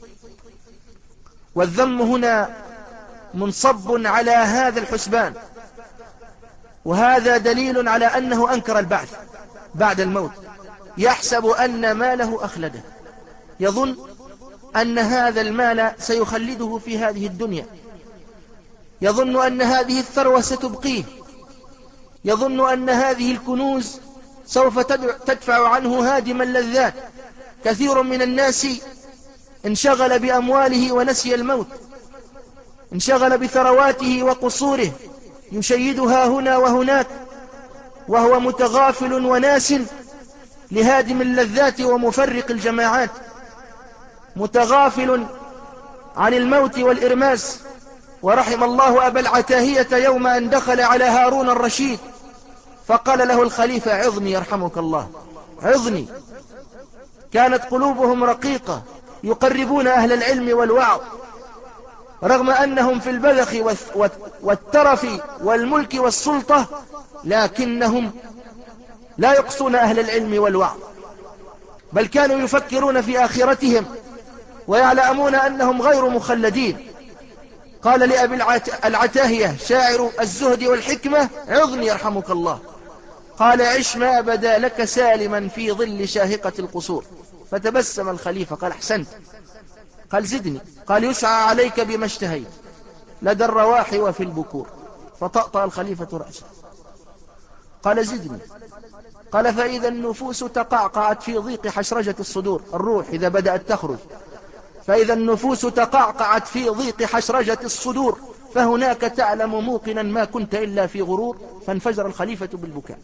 والذم هنا منصب على هذا الحسبان، وهذا دليل على أنه أنكر البعث بعد الموت. يحسب أن ماله أخلده، يظن أن هذا المال سيخلده في هذه الدنيا، يظن أن هذه الثروة ستبقيه، يظن أن هذه الكنوز سوف تدفع عنه هادم اللذات. كثير من الناس انشغل بأمواله ونسي الموت، انشغل بثرواته وقصوره يشيدها هنا وهناك، وهو متغافل وناس لهادم اللذات ومفرق الجماعات، متغافل عن الموت والإرماس. ورحم الله أبا العتاهية يوم أن دخل على هارون الرشيد فقال له الخليفة: عظني يرحمك الله، عظني. كانت قلوبهم رقيقة، يقربون أهل العلم والوعظ، رغم أنهم في البذخ والترف والملك والسلطة، لكنهم لا يقصون أهل العلم والوعظ، بل كانوا يفكرون في آخرتهم ويعلمون أنهم غير مخلدين. قال لأبي العتاهية شاعر الزهد والحكمة: عظني يرحمك الله. قال: عش ما بدا لك سالما في ظل شاهقة القصور. فتبسم الخليفة قال: أحسنت. قال: زدني. قال: يسعى عليك بما اشتهيت لدى الرواح وفي البكور. فطأطأ الخليفة رأسه. قال: زدني. قال: فإذا النفوس تقعقعت في ضيق حشرجة الصدور، الروح إذا بدأت تخرج، فإذا النفوس تقعقعت في ضيق حشرجة الصدور فهناك تعلم موقنا ما كنت إلا في غرور. فانفجر الخليفة بالبكاء.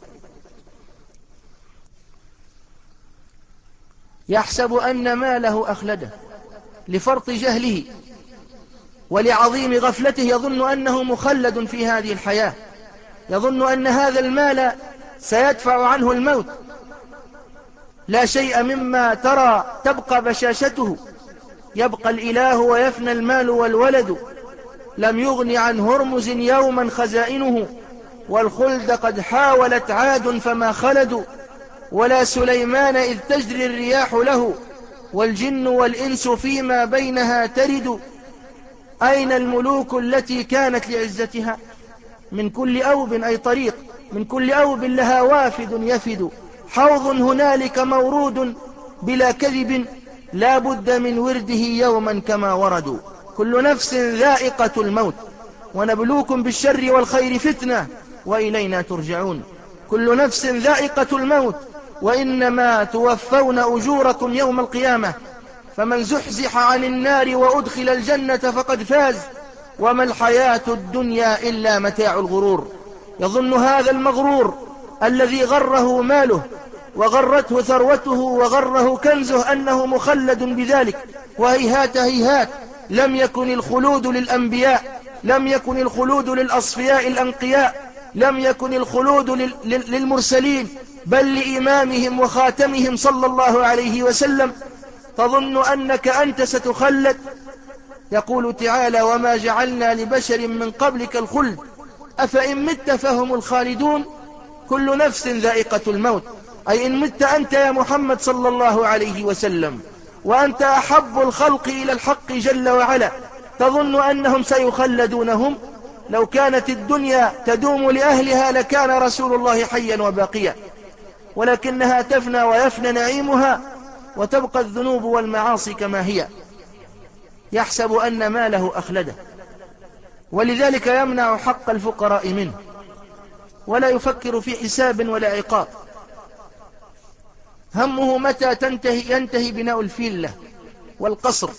يحسب أن ماله أخلده لفرط جهله ولعظيم غفلته، يظن أنه مخلد في هذه الحياة، يظن أن هذا المال سيدفع عنه الموت. لا شيء مما ترى تبقى بشاشته يبقى الإله ويفنى المال والولد، لم يغن عن هرمز يوما خزائنه، والخلد قد حاولت عاد فما خلدوا، ولا سليمان إذ تجري الرياح له، والجن والإنس فيما بينها ترد. أين الملوك التي كانت لعزتها؟ من كل أوب أي طريق، من كل أوب لها وافد يفد، حوض هنالك مورود بلا كذب، لا بد من ورده يوما كما وردوا. كل نفس ذائقة الموت، ونبلوكم بالشر والخير فتنة، وإلينا ترجعون. كل نفس ذائقة الموت، وإنما توفون أجوركم يوم القيامة، فمن زحزح عن النار وأدخل الجنة فقد فاز، وما الحياة الدنيا إلا متاع الغرور. يظن هذا المغرور الذي غره ماله وغرته ثروته وغره كنزه أنه مخلد بذلك، وهيهات هيهات، لم يكن الخلود للأنبياء، لم يكن الخلود للأصفياء الأنقياء، لم يكن الخلود للمرسلين، بل لإمامهم وخاتمهم صلى الله عليه وسلم. تظن أنك أنت ستخلد؟ يقول تعالى: وما جعلنا لبشر من قبلك الخلد أفإن مت فهم الخالدون. كل نفس ذائقة الموت، أي إن مت أنت يا محمد صلى الله عليه وسلم وأنت أحب الخلق إلى الحق جل وعلا، تظن أنهم سيخلدونهم؟ لو كانت الدنيا تدوم لأهلها لكان رسول الله حيا وباقيا، ولكنها تفنى ويفنى نعيمها، وتبقى الذنوب والمعاصي كما هي. يحسب أن ماله أخلده، ولذلك يمنع حق الفقراء منه، ولا يفكر في حساب ولا عقاب. همه متى تنتهي ينتهي بناء الفيلة والقصر،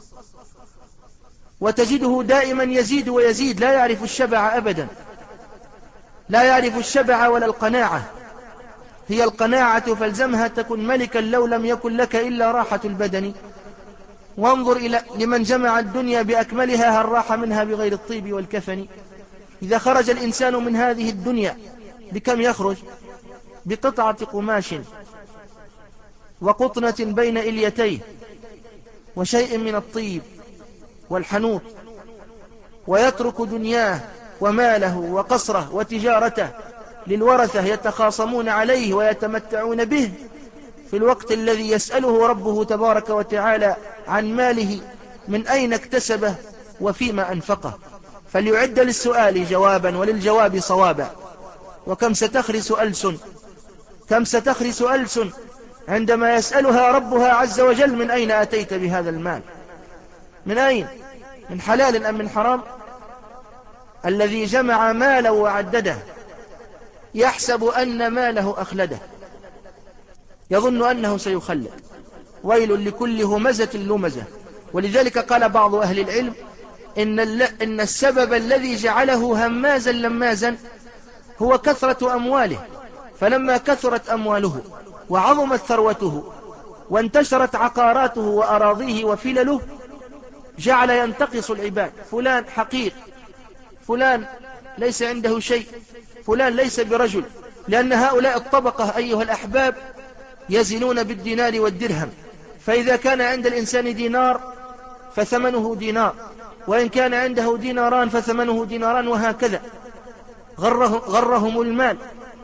وتجده دائما يزيد ويزيد، لا يعرف الشبع أبدا، لا يعرف الشبع ولا القناعة. هي القناعة فالزمها تكن ملكا لو لم يكن لك إلا راحة البدن. وانظر إلى لمن جمع الدنيا بأكملها هل راح منها بغير الطيب والكفن. إذا خرج الإنسان من هذه الدنيا بكم يخرج؟ بقطعة قماش وقطنة بين إليتيه وشيء من الطيب والحنوط، ويترك دنياه وماله وقصره وتجارته للورثة يتخاصمون عليه ويتمتعون به، في الوقت الذي يسأله ربه تبارك وتعالى عن ماله من أين اكتسبه وفيما أنفقه. فليعد للسؤال جوابا وللجواب صوابا. وكم ستخرس ألسن، كم ستخرس ألسن عندما يسألها ربها عز وجل: من أين أتيت بهذا المال؟ من أين؟ من حلال أم من حرام؟ الذي جمع مالا وعدده يحسب أن ماله أخلده، يظن أنه سيخلد. ويل لكل همزة لمزة. ولذلك قال بعض أهل العلم إن, إن السبب الذي جعله همازا لمازا هو كثرة أمواله، فلما كثرت أمواله وعظمت ثروته وانتشرت عقاراته وأراضيه وفلله جعل ينتقص العباد. فلان حقير، فلان ليس عنده شيء، فلان ليس برجل، لأن هؤلاء الطبقة أيها الأحباب يزنون بالدينار والدرهم. فإذا كان عند الإنسان دينار فثمنه دينار، وإن كان عنده ديناران فثمنه ديناران، وهكذا. غره غرهم المال،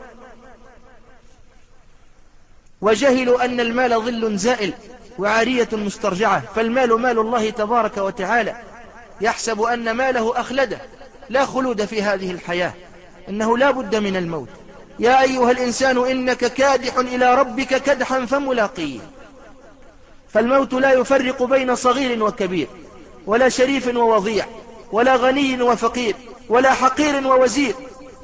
وجهلوا أن المال ظل زائل وعارية مسترجعة، فالمال مال الله تبارك وتعالى. يحسب أن ماله أخلده. لا خلود في هذه الحياة، إنه لا بد من الموت. يا أيها الإنسان إنك كادح إلى ربك كدحا فملاقيه. فالموت لا يفرق بين صغير وكبير، ولا شريف ووضيع، ولا غني وفقير، ولا حقير ووزير.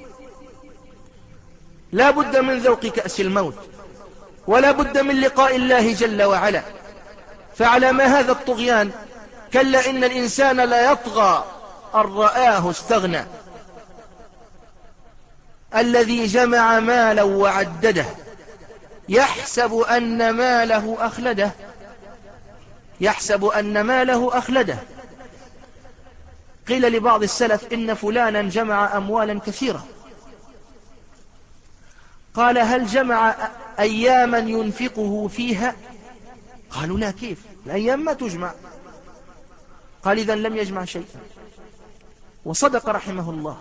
لا بد من ذوق كأس الموت، ولا بد من لقاء الله جل وعلا. فعلى ما هذا الطغيان؟ كلا إن الإنسان لا يطغى أن رآه استغنى. الذي جمع مالا وعدده يحسب أن ماله أخلده، يحسب أن ماله أخلده. قيل لبعض السلف إن فلانا جمع أموالا كثيرة، قال: هل جمع أياما ينفقه فيها؟ قالوا: لا، كيف الأيام ما تجمع، قال إذن لم يجمع شيئا. وصدق رحمه الله.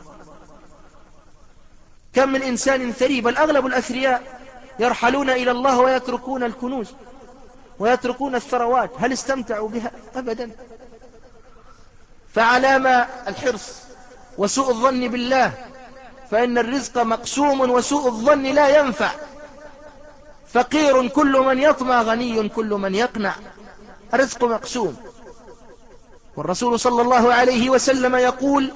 كم من إنسان ثري، بل أغلب الأثرياء يرحلون إلى الله ويتركون الكنوز ويتركون الثروات، هل استمتعوا بها؟ أبدا. فعلام الحرص وسوء الظن بالله، فإن الرزق مقسوم وسوء الظن لا ينفع. فقير كل من يطمع، غني كل من يقنع. الرزق مقسوم. والرسول صلى الله عليه وسلم يقول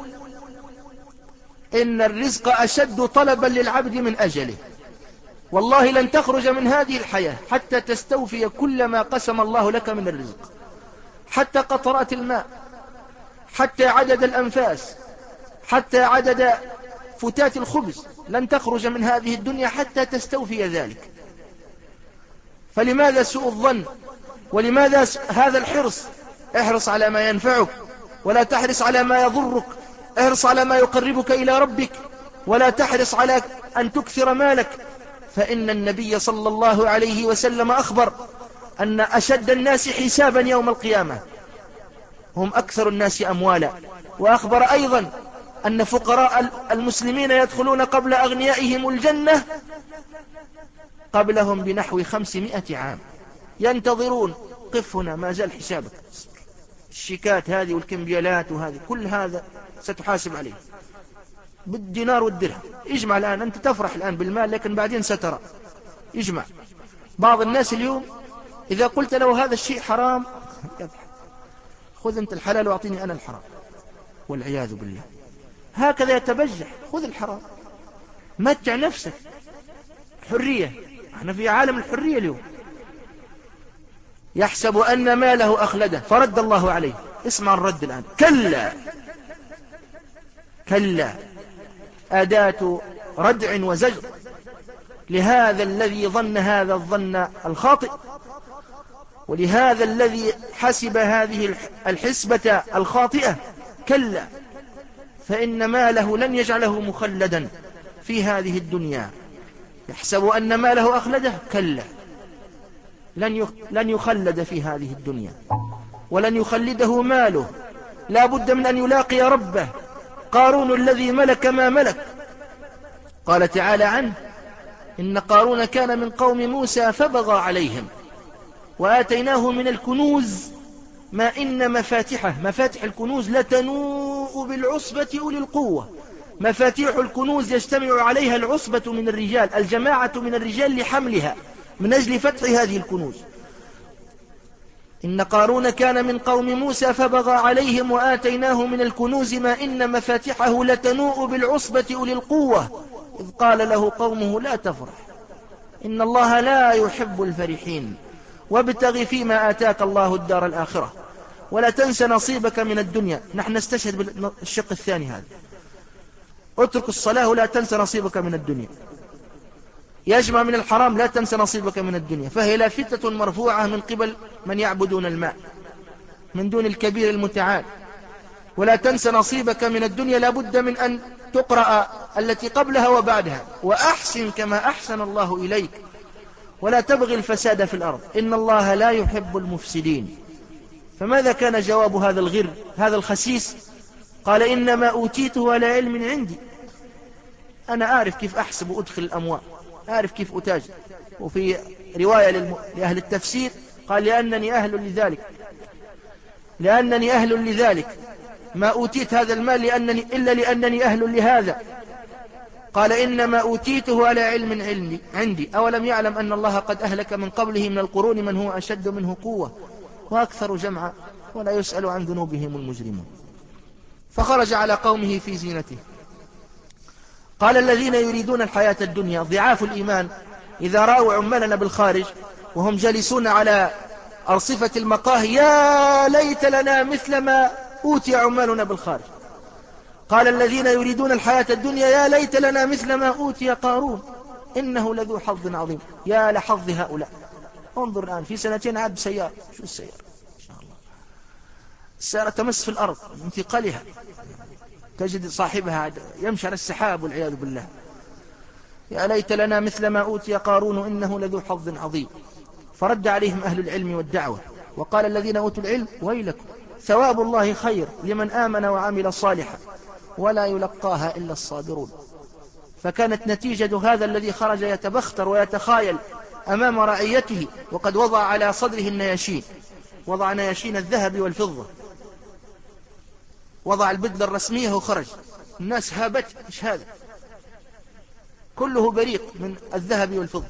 إن الرزق أشد طلبا للعبد من أجله. والله لن تخرج من هذه الحياة حتى تستوفي كل ما قسم الله لك من الرزق، حتى قطرات الماء، حتى عدد الأنفاس، حتى عدد فتات الخبز. لن تخرج من هذه الدنيا حتى تستوفي ذلك. فلماذا سوء الظن؟ ولماذا هذا الحرص؟ احرص على ما ينفعك ولا تحرص على ما يضرك. احرص على ما يقربك إلى ربك ولا تحرص على أن تكثر مالك. فإن النبي صلى الله عليه وسلم أخبر أن أشد الناس حسابا يوم القيامة هم أكثر الناس أموالا. وأخبر أيضا أن فقراء المسلمين يدخلون قبل أغنيائهم الجنة قبلهم بنحو خمسمائة عام، ينتظرون. قف هنا، ما زال حسابك. الشيكات هذه والكمبيالات وهذه كل هذا ستحاسب عليه بالدينار والدرهم. اجمع الآن، أنت تفرح الآن بالمال لكن بعدين سترى. اجمع. بعض الناس اليوم إذا قلت له هذا الشيء حرام يضحك. خذ أنت الحلال وأعطيني أنا الحرام، والعياذ بالله. هكذا يتبجح. خذ الحرام، متع نفسك. حرية، احنا في عالم الحرية اليوم. يحسب أن ماله أخلده فرد الله عليه. اسمع الرد الآن. كلا كلا، أداة ردع وزجر لهذا الذي ظن هذا الظن الخاطئ، ولهذا الذي حسب هذه الحسبة الخاطئة. كلا، فإن ماله لن يجعله مخلدا في هذه الدنيا. يحسب أن ماله أخلده. كلا، لن يخلد في هذه الدنيا ولن يخلده ماله. لا بد من أن يلاقي ربه. قارون الذي ملك ما ملك، قال تعالى عنه إن قارون كان من قوم موسى فبغى عليهم وآتيناه من الكنوز ما إن مفاتحه، مفاتح الكنوز لتنوء بالعصبة أولي القوة. مفاتيح الكنوز يجتمع عليها العصبة من الرجال، الجماعة من الرجال لحملها من أجل فتح هذه الكنوز. إن قارون كان من قوم موسى فبغى عليهم وآتيناه من الكنوز ما إن مفاتحه لتنوء بالعصبة أولي القوة إذ قال له قومه لا تفرح إن الله لا يحب الفرحين وابتغ فيما آتاك الله الدار الآخرة ولا تنس نصيبك من الدنيا. نحن نستشهد بالشق الثاني هذا. اترك الصلاة ولا تنس نصيبك من الدنيا. يجمع من الحرام لا تنس نصيبك من الدنيا، فهي لافتة مرفوعة من قبل من يعبدون الماء من دون الكبير المتعال. ولا تنس نصيبك من الدنيا لابد من أن تقرأ التي قبلها وبعدها. وأحسن كما أحسن الله إليك ولا تبغي الفساد في الأرض إن الله لا يحب المفسدين. فماذا كان جواب هذا الغر هذا الخسيس؟ قال إنما أوتيته على علم عندي. أنا أعرف كيف أحسب وأدخل الأموال، أعرف كيف أتاجر. وفي رواية للم... لأهل التفسير قال لأنني أهل لذلك لأنني أهل لذلك ما أوتيت هذا المال لأنني إلا لأنني أهل لهذا. قال إنما أوتيته على علم علمي عندي أولم يعلم أن الله قد أهلك من قبله من القرون من هو أشد منه قوة وأكثر جمعا ولا يسأل عن ذنوبهم المجرمون. فخرج على قومه في زينته. قال الذين يريدون الحياة الدنيا ضعاف الإيمان إذا رأوا عمالنا بالخارج وهم جالسون على أرصفة المقاهي يا ليت لنا مثل ما أوتي عمالنا بالخارج. قال الذين يريدون الحياة الدنيا يا ليت لنا مثل ما أوتي قارون إنه لذو حظ عظيم. يا لحظ هؤلاء. انظر الآن في سنتين عاد بسيارة. شو السيارة إن شاء الله؟ السيارة تمس في الأرض من ثقلها، تجد صاحبها يمشي على السحاب والعياذ بالله. يا ليت لنا مثل ما أوتي قارون إنه لذو حظ عظيم. فرد عليهم أهل العلم والدعوة وقال الذين أوتوا العلم ويلكم ثواب الله خير لمن آمن وعمل صالحا ولا يلقاها إلا الصابرون. فكانت نتيجة هذا الذي خرج يتبختر ويتخايل أمام رعيته وقد وضع على صدره النياشين، وضع نياشين الذهب والفضة، وضع البدلة الرسمية وخرج. الناس هابت، إيش هذا؟ كله بريق من الذهب والفضة.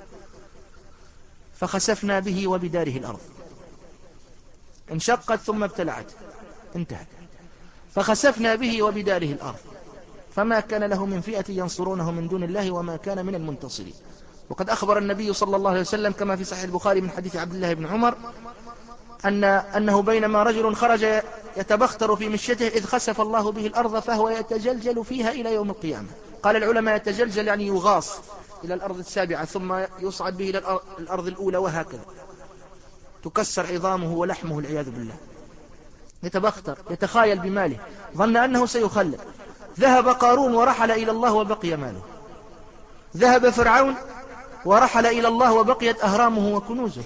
فخسفنا به وبداره الأرض، انشقت ثم ابتلعت، انتهت. فخسفنا به وبداره الأرض فما كان له من فئة ينصرونه من دون الله وما كان من المنتصرين. وقد أخبر النبي صلى الله عليه وسلم كما في صحيح البخاري من حديث عبد الله بن عمر أن أنه بينما رجل خرج يتبختر في مشيته إذ خسف الله به الأرض فهو يتجلجل فيها إلى يوم القيامة. قال العلماء يتجلجل يعني يغاص إلى الأرض السابعة ثم يصعد به إلى الأرض الأولى، وهكذا تكسر عظامه ولحمه العياذ بالله. يتبختر، يتخايل بماله، ظن أنه سيخلد. ذهب قارون ورحل إلى الله وبقي ماله، ذهب فرعون ورحل إلى الله وبقيت أهرامه وكنوزه،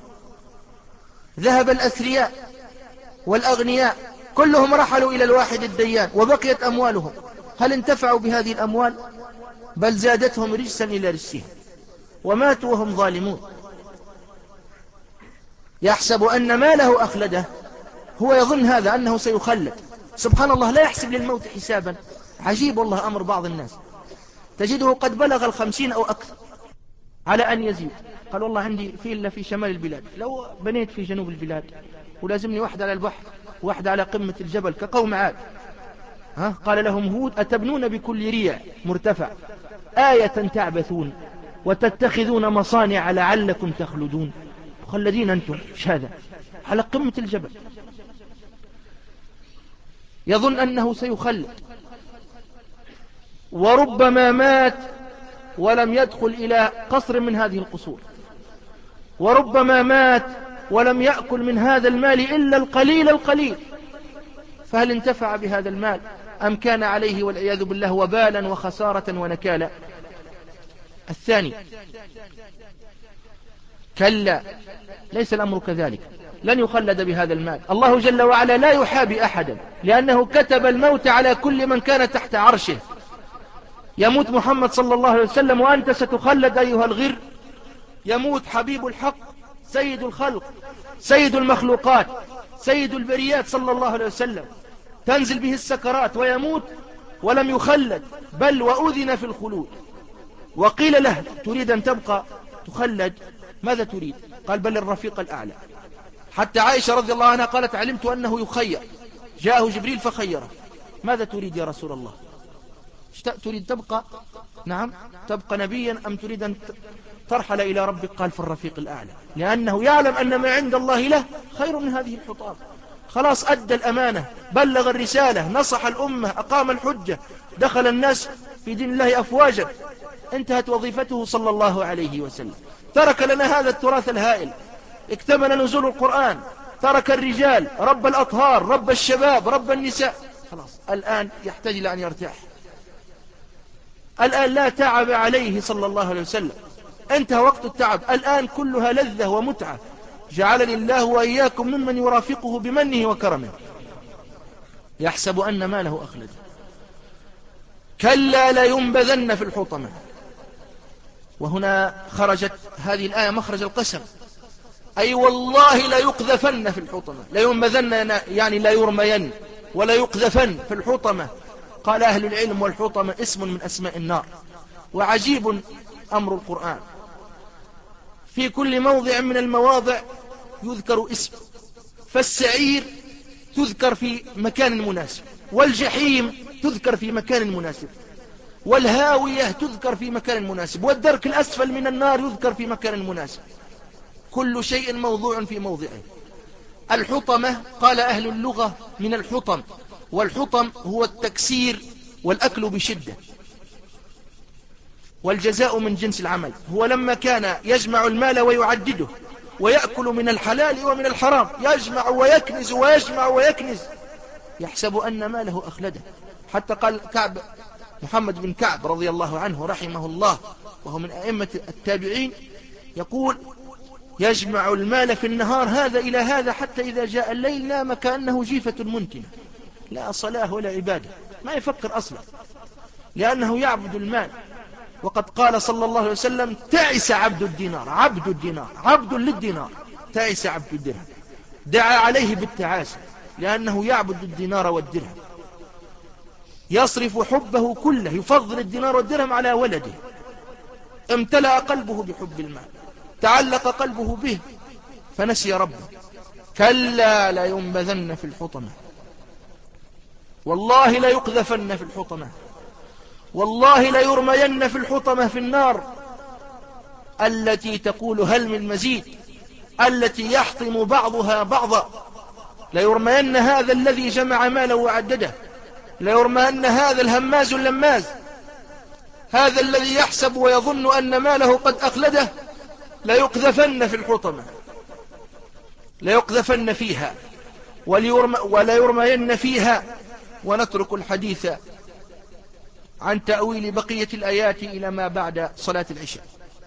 ذهب الأثرياء والأغنياء كلهم رحلوا إلى الواحد الديان وبقيت أموالهم. هل انتفعوا بهذه الأموال؟ بل زادتهم رجسا إلى رجسهم وماتوا وهم ظالمون. يحسب أن ماله أخلده، هو يظن هذا أنه سيخلد. سبحان الله، لا يحسب للموت حسابا. عجيب والله أمر بعض الناس، تجده قد بلغ الخمسين أو أكثر على أن يزيد. قال والله عندي فيلا في شمال البلاد، لو بنيت في جنوب البلاد ولازمني واحد على البحر واحد على قمة الجبل كقوم عاد. ها؟ قال لهم هود أتبنون بكل ريع مرتفع آية تعبثون وتتخذون مصانع لعلكم تخلدون. مخلدين أنتم، ايش هذا؟ على قمة الجبل. يظن أنه سيخلد، وربما مات ولم يدخل إلى قصر من هذه القصور، وربما مات ولم يأكل من هذا المال إلا القليل القليل. فهل انتفع بهذا المال أم كان عليه والعياذ بالله وبالا وخسارة ونكالا؟ الثاني، كلا، ليس الأمر كذلك، لن يخلد بهذا المال. الله جل وعلا لا يحابي أحدا، لأنه كتب الموت على كل من كان تحت عرشه. يموت محمد صلى الله عليه وسلم وأنت ستخلد أيها الغر. يموت حبيب الحق سيد الخلق سيد المخلوقات سيد البريات صلى الله عليه وسلم، تنزل به السكرات ويموت ولم يخلد، بل وأذن في الخلود. وقيل له تريد أن تبقى تخلد؟ ماذا تريد؟ قال بل الرفيق الأعلى. حتى عائشة رضي الله عنها قالت علمت أنه يخير، جاءه جبريل فخيره، ماذا تريد يا رسول الله؟ تريد تبقى نعم تبقى نبيا أم تريد أن ترحل إلى ربك؟ قال في الرفيق الأعلى، لأنه يعلم أن ما عند الله له خير من هذه الحطام. خلاص أدى الأمانة، بلغ الرسالة، نصح الأمة، أقام الحجة، دخل الناس في دين الله أفواجا، انتهت وظيفته صلى الله عليه وسلم. ترك لنا هذا التراث الهائل، اكتمل نزول القرآن، ترك الرجال، رب الأطهار، رب الشباب، رب النساء. خلاص الآن يحتاج إلى أن يرتاح. الآن لا تعب عليه صلى الله عليه وسلم، انتهى وقت التعب، الآن كلها لذة ومتعة. جعلني الله وإياكم ممن يرافقه بمنه وكرمه. يحسب أن ماله أخلد. كلا لينبذن في الحطمة. وهنا خرجت هذه الآية مخرج القسم، أي والله لا يقذفن في الحطمة. لا ينبذن يعني لا يرمين، ولا يقذفن في الحطمة. قال أهل العلم والحطمة اسم من أسماء النار. وعجيب أمر القرآن، في كل موضع من المواضع يذكر اسم. فالسعير تذكر في مكان مناسب، والجحيم تذكر في مكان مناسب، والهاوية تذكر في مكان مناسب، والدرك الأسفل من النار يذكر في مكان مناسب. كل شيء موضوع في موضعه. الحطمة قال أهل اللغة من الحطم، والحطم هو التكسير والأكل بشدة، والجزاء من جنس العمل. هو لما كان يجمع المال ويعدده ويأكل من الحلال ومن الحرام، يجمع ويكنز ويجمع ويكنز، يحسب أن ماله أخلده. حتى قال كعب محمد بن كعب رضي الله عنه رحمه الله، وهو من أئمة التابعين، يقول يجمع المال في النهار هذا إلى هذا حتى إذا جاء الليل نام كأنه جيفة منتنة، لا صلاة ولا عبادة، ما يفكر أصلا، لأنه يعبد المال. وقد قال صلى الله عليه وسلم: تعس عبد الدينار، عبد الدينار، عبد للدينار، تعس عبد الدرهم. دعا عليه بالتعاسة لأنه يعبد الدينار والدرهم، يصرف حبه كله، يفضل الدينار والدرهم على ولده، امتلأ قلبه بحب المال، تعلق قلبه به فنسي ربه. كلا لا ينبذن في الحطمة، والله لا يقذفن في الحطمة، والله لا يرمين في الحطمة في النار التي تقول هل من مزيد، التي يحطم بعضها بعضا. لا يرمين هذا الذي جمع ماله وعدده، لا يرمين هذا الهماز اللماز، هذا الذي يحسب ويظن أن ماله قد أخلده، لا يقذفن في الحطمة، لا يقذفن فيها ولا يرمين فيها. ونترك الحديث عن تأويل بقية الآيات إلى ما بعد صلاة العشاء.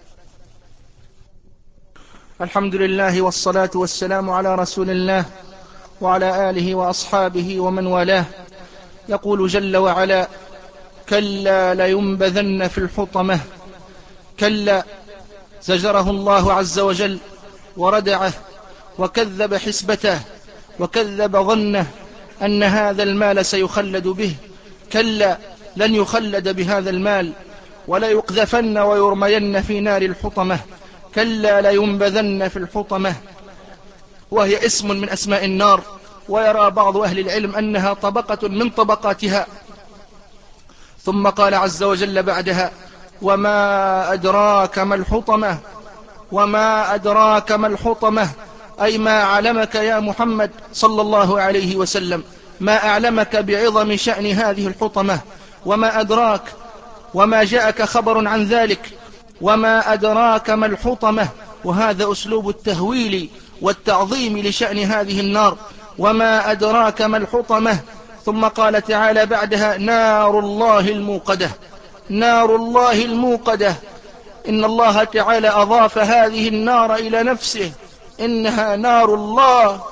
الحمد لله والصلاة والسلام على رسول الله وعلى آله وأصحابه ومن والاه. يقول جل وعلا: كلا لينبذن في الحطمة. كلا زجره الله عز وجل وردعه وكذب حسبته وكذب ظنه أن هذا المال سيخلد به. كلا لن يخلد بهذا المال، ولا يقذفن ويرمين في نار الحطمة. كلا لينبذن في الحطمة، وهي اسم من أسماء النار، ويرى بعض أهل العلم أنها طبقة من طبقاتها. ثم قال عز وجل بعدها: وما أدراك ما الحطمة. وما أدراك ما الحطمة، أي ما علمك يا محمد صلى الله عليه وسلم، ما أعلمك بعظم شأن هذه الحطمة. وما أدراك، وما جاءك خبر عن ذلك. وما أدراك ما الحطمة، وهذا أسلوب التهويل والتعظيم لشأن هذه النار. وما أدراك ما الحطمة. ثم قال تعالى بعدها: نار الله الموقدة. نار الله الموقدة، إن الله تعالى أضاف هذه النار إلى نفسه، إنها نار الله،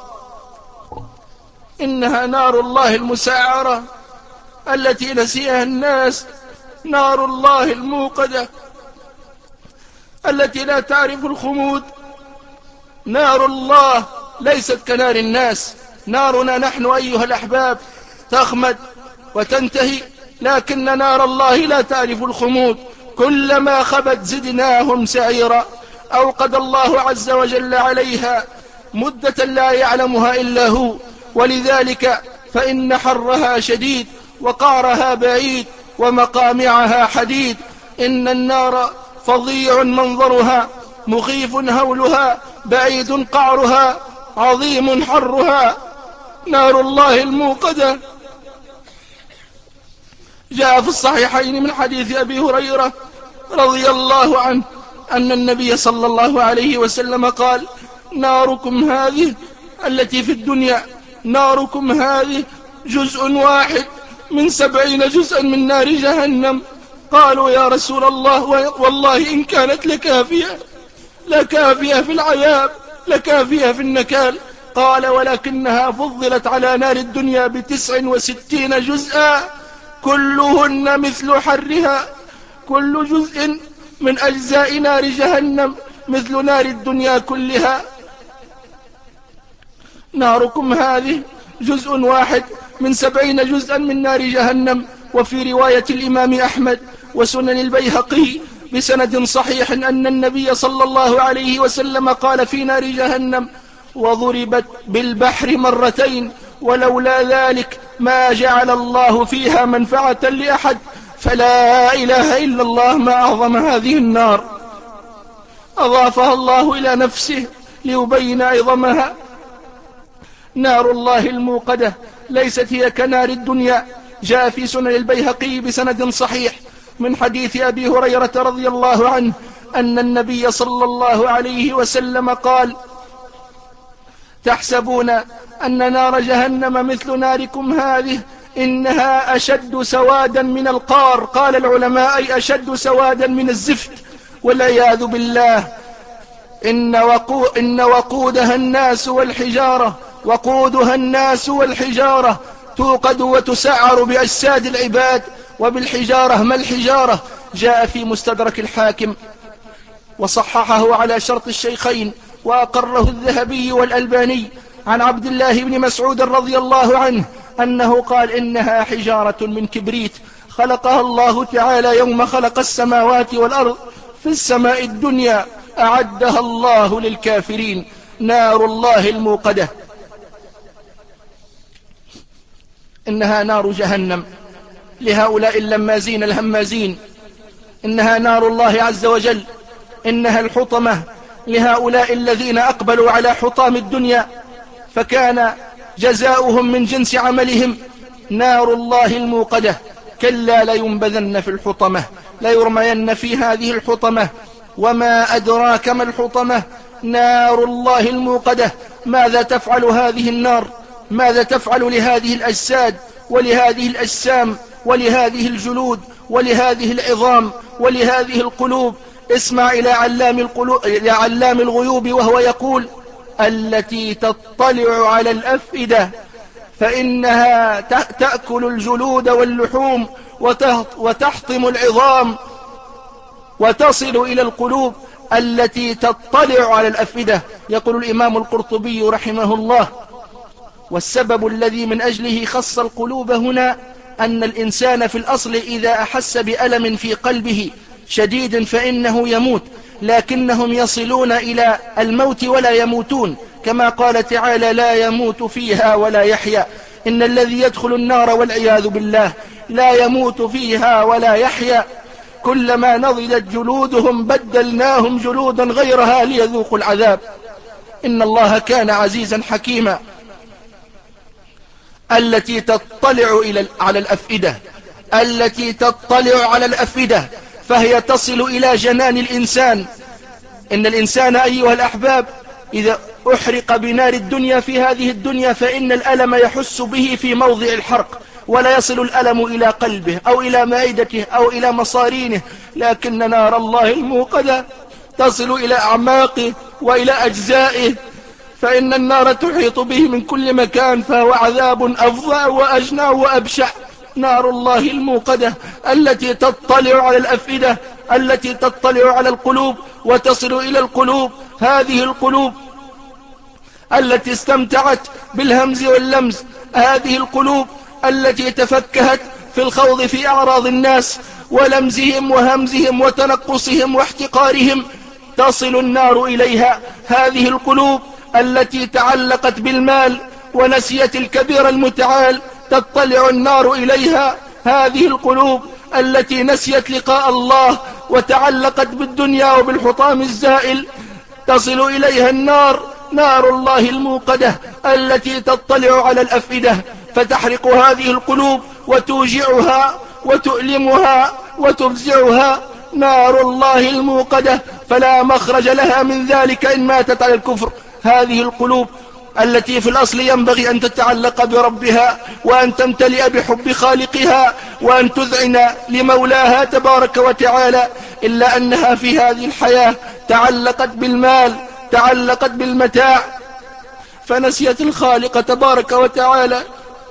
إنها نار الله المسعرة التي نسيها الناس. نار الله الموقدة التي لا تعرف الخمود. نار الله ليست كنار الناس، نارنا نحن أيها الأحباب تخمد وتنتهي، لكن نار الله لا تعرف الخمود، كلما خبت زدناهم سعيرا. أوقد الله عز وجل عليها مدة لا يعلمها إلا هو، ولذلك فإن حرها شديد وقعرها بعيد ومقامعها حديد. إن النار فظيع منظرها، مخيف هولها، بعيد قعرها، عظيم حرها. نار الله الموقدة. جاء في الصحيحين من حديث أبي هريرة رضي الله عنه أن النبي صلى الله عليه وسلم قال: ناركم هذه التي في الدنيا، ناركم هذه جزء واحد من سبعين جزءا من نار جهنم. قالوا: يا رسول الله، والله إن كانت لكافية، لكافية في العذاب، لكافية في النكال. قال: ولكنها فضلت على نار الدنيا بتسع وستين جزءا، كلهن مثل حرها، كل جزء من أجزاء نار جهنم مثل نار الدنيا كلها. ناركم هذه جزء واحد من سبعين جزءا من نار جهنم. وفي رواية الإمام أحمد وسنن البيهقي بسند صحيح أن النبي صلى الله عليه وسلم قال في نار جهنم: وضربت بالبحر مرتين، ولولا ذلك ما جعل الله فيها منفعة لأحد. فلا إله إلا الله، ما أعظم هذه النار. أضافها الله إلى نفسه ليبين عظمها. نار الله الموقدة ليست هي كنار الدنيا. جاء في سنن البيهقي بسند صحيح من حديث أبي هريرة رضي الله عنه أن النبي صلى الله عليه وسلم قال: تحسبون أن نار جهنم مثل ناركم هذه، إنها أشد سوادا من القار. قال العلماء: أي أشد سوادا من الزفت، والعياذ بالله. إن, وقو إن وقودها الناس والحجارة وقودها الناس والحجارة توقد وتسعر بأجساد العباد وبالحجارة. ما الحجارة؟ جاء في مستدرك الحاكم وصححه على شرط الشيخين وأقره الذهبي والألباني عن عبد الله بن مسعود رضي الله عنه أنه قال إنها حجارة من كبريت خلقها الله تعالى يوم خلق السماوات والأرض في السماء الدنيا أعدها الله للكافرين، نار الله الموقدة. إنها نار جهنم لهؤلاء اللمازين الهمازين، إنها نار الله عز وجل، إنها الحطمة لهؤلاء الذين أقبلوا على حطام الدنيا فكان جزاؤهم من جنس عملهم نار الله الموقدة. كلا لينبذن في الحطمة ليرمين في هذه الحطمة وما أدراك ما الحطمة نار الله الموقدة. ماذا تفعل هذه النار؟ ماذا تفعل لهذه الأجساد ولهذه الأجسام ولهذه الجلود ولهذه العظام ولهذه القلوب؟ اسمع إلى علام, القلوب إلى علام الغيوب وهو يقول التي تطلع على الأفئدة فإنها تأكل الجلود واللحوم وتحطم العظام وتصل إلى القلوب التي تطلع على الأفئدة. يقول الإمام القرطبي رحمه الله والسبب الذي من أجله خص القلوب هنا أن الإنسان في الأصل إذا أحس بألم في قلبه شديد فإنه يموت، لكنهم يصلون إلى الموت ولا يموتون، كما قال تعالى لا يموت فيها ولا يحيا. إن الذي يدخل النار والعياذ بالله لا يموت فيها ولا يحيا، كلما نضجت جلودهم بدلناهم جلودا غيرها ليذوقوا العذاب. إن الله كان عزيزا حكيما. التي تطلع إلى على الأفئدة التي تطلع على الأفئدة فهي تصل إلى جنان الإنسان. إن الإنسان أيها الأحباب إذا أحرق بنار الدنيا في هذه الدنيا فإن الألم يحس به في موضع الحرق ولا يصل الألم إلى قلبه أو إلى معدته أو إلى مصارينه، لكن نار الله الموقدة تصل إلى أعماقه وإلى أجزائه، فإن النار تحيط به من كل مكان، فهو عذاب أفظع وأجنع وأبشع. نار الله الموقدة التي تطلع على الأفئدة التي تطلع على القلوب وتصل إلى القلوب، هذه القلوب التي استمتعت بالهمز واللمز، هذه القلوب التي تفكهت في الخوض في أعراض الناس ولمزهم وهمزهم وتنقصهم واحتقارهم، تصل النار إليها. هذه القلوب التي تعلقت بالمال ونسيت الكبير المتعال تطلع النار إليها. هذه القلوب التي نسيت لقاء الله وتعلقت بالدنيا وبالحطام الزائل تصل إليها النار، نار الله الموقدة التي تطلع على الأفئدة فتحرق هذه القلوب وتوجعها وتؤلمها وتفزعها. نار الله الموقدة فلا مخرج لها من ذلك إن ماتت على الكفر. هذه القلوب التي في الأصل ينبغي أن تتعلق بربها وأن تمتلئ بحب خالقها وأن تذعن لمولاها تبارك وتعالى، إلا أنها في هذه الحياة تعلقت بالمال تعلقت بالمتاع فنسيت الخالق تبارك وتعالى،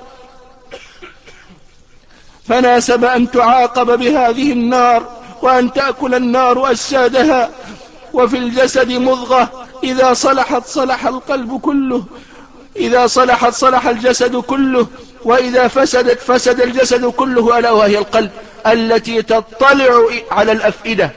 فناسب أن تعاقب بهذه النار وأن تأكل النار أجسادها. وفي الجسد مضغة إذا صلحت صلح القلب كله، إذا صلحت صلح الجسد كله، وإذا فسدت فسد الجسد كله، ألا وهي القلب التي تطلع على الأفئدة.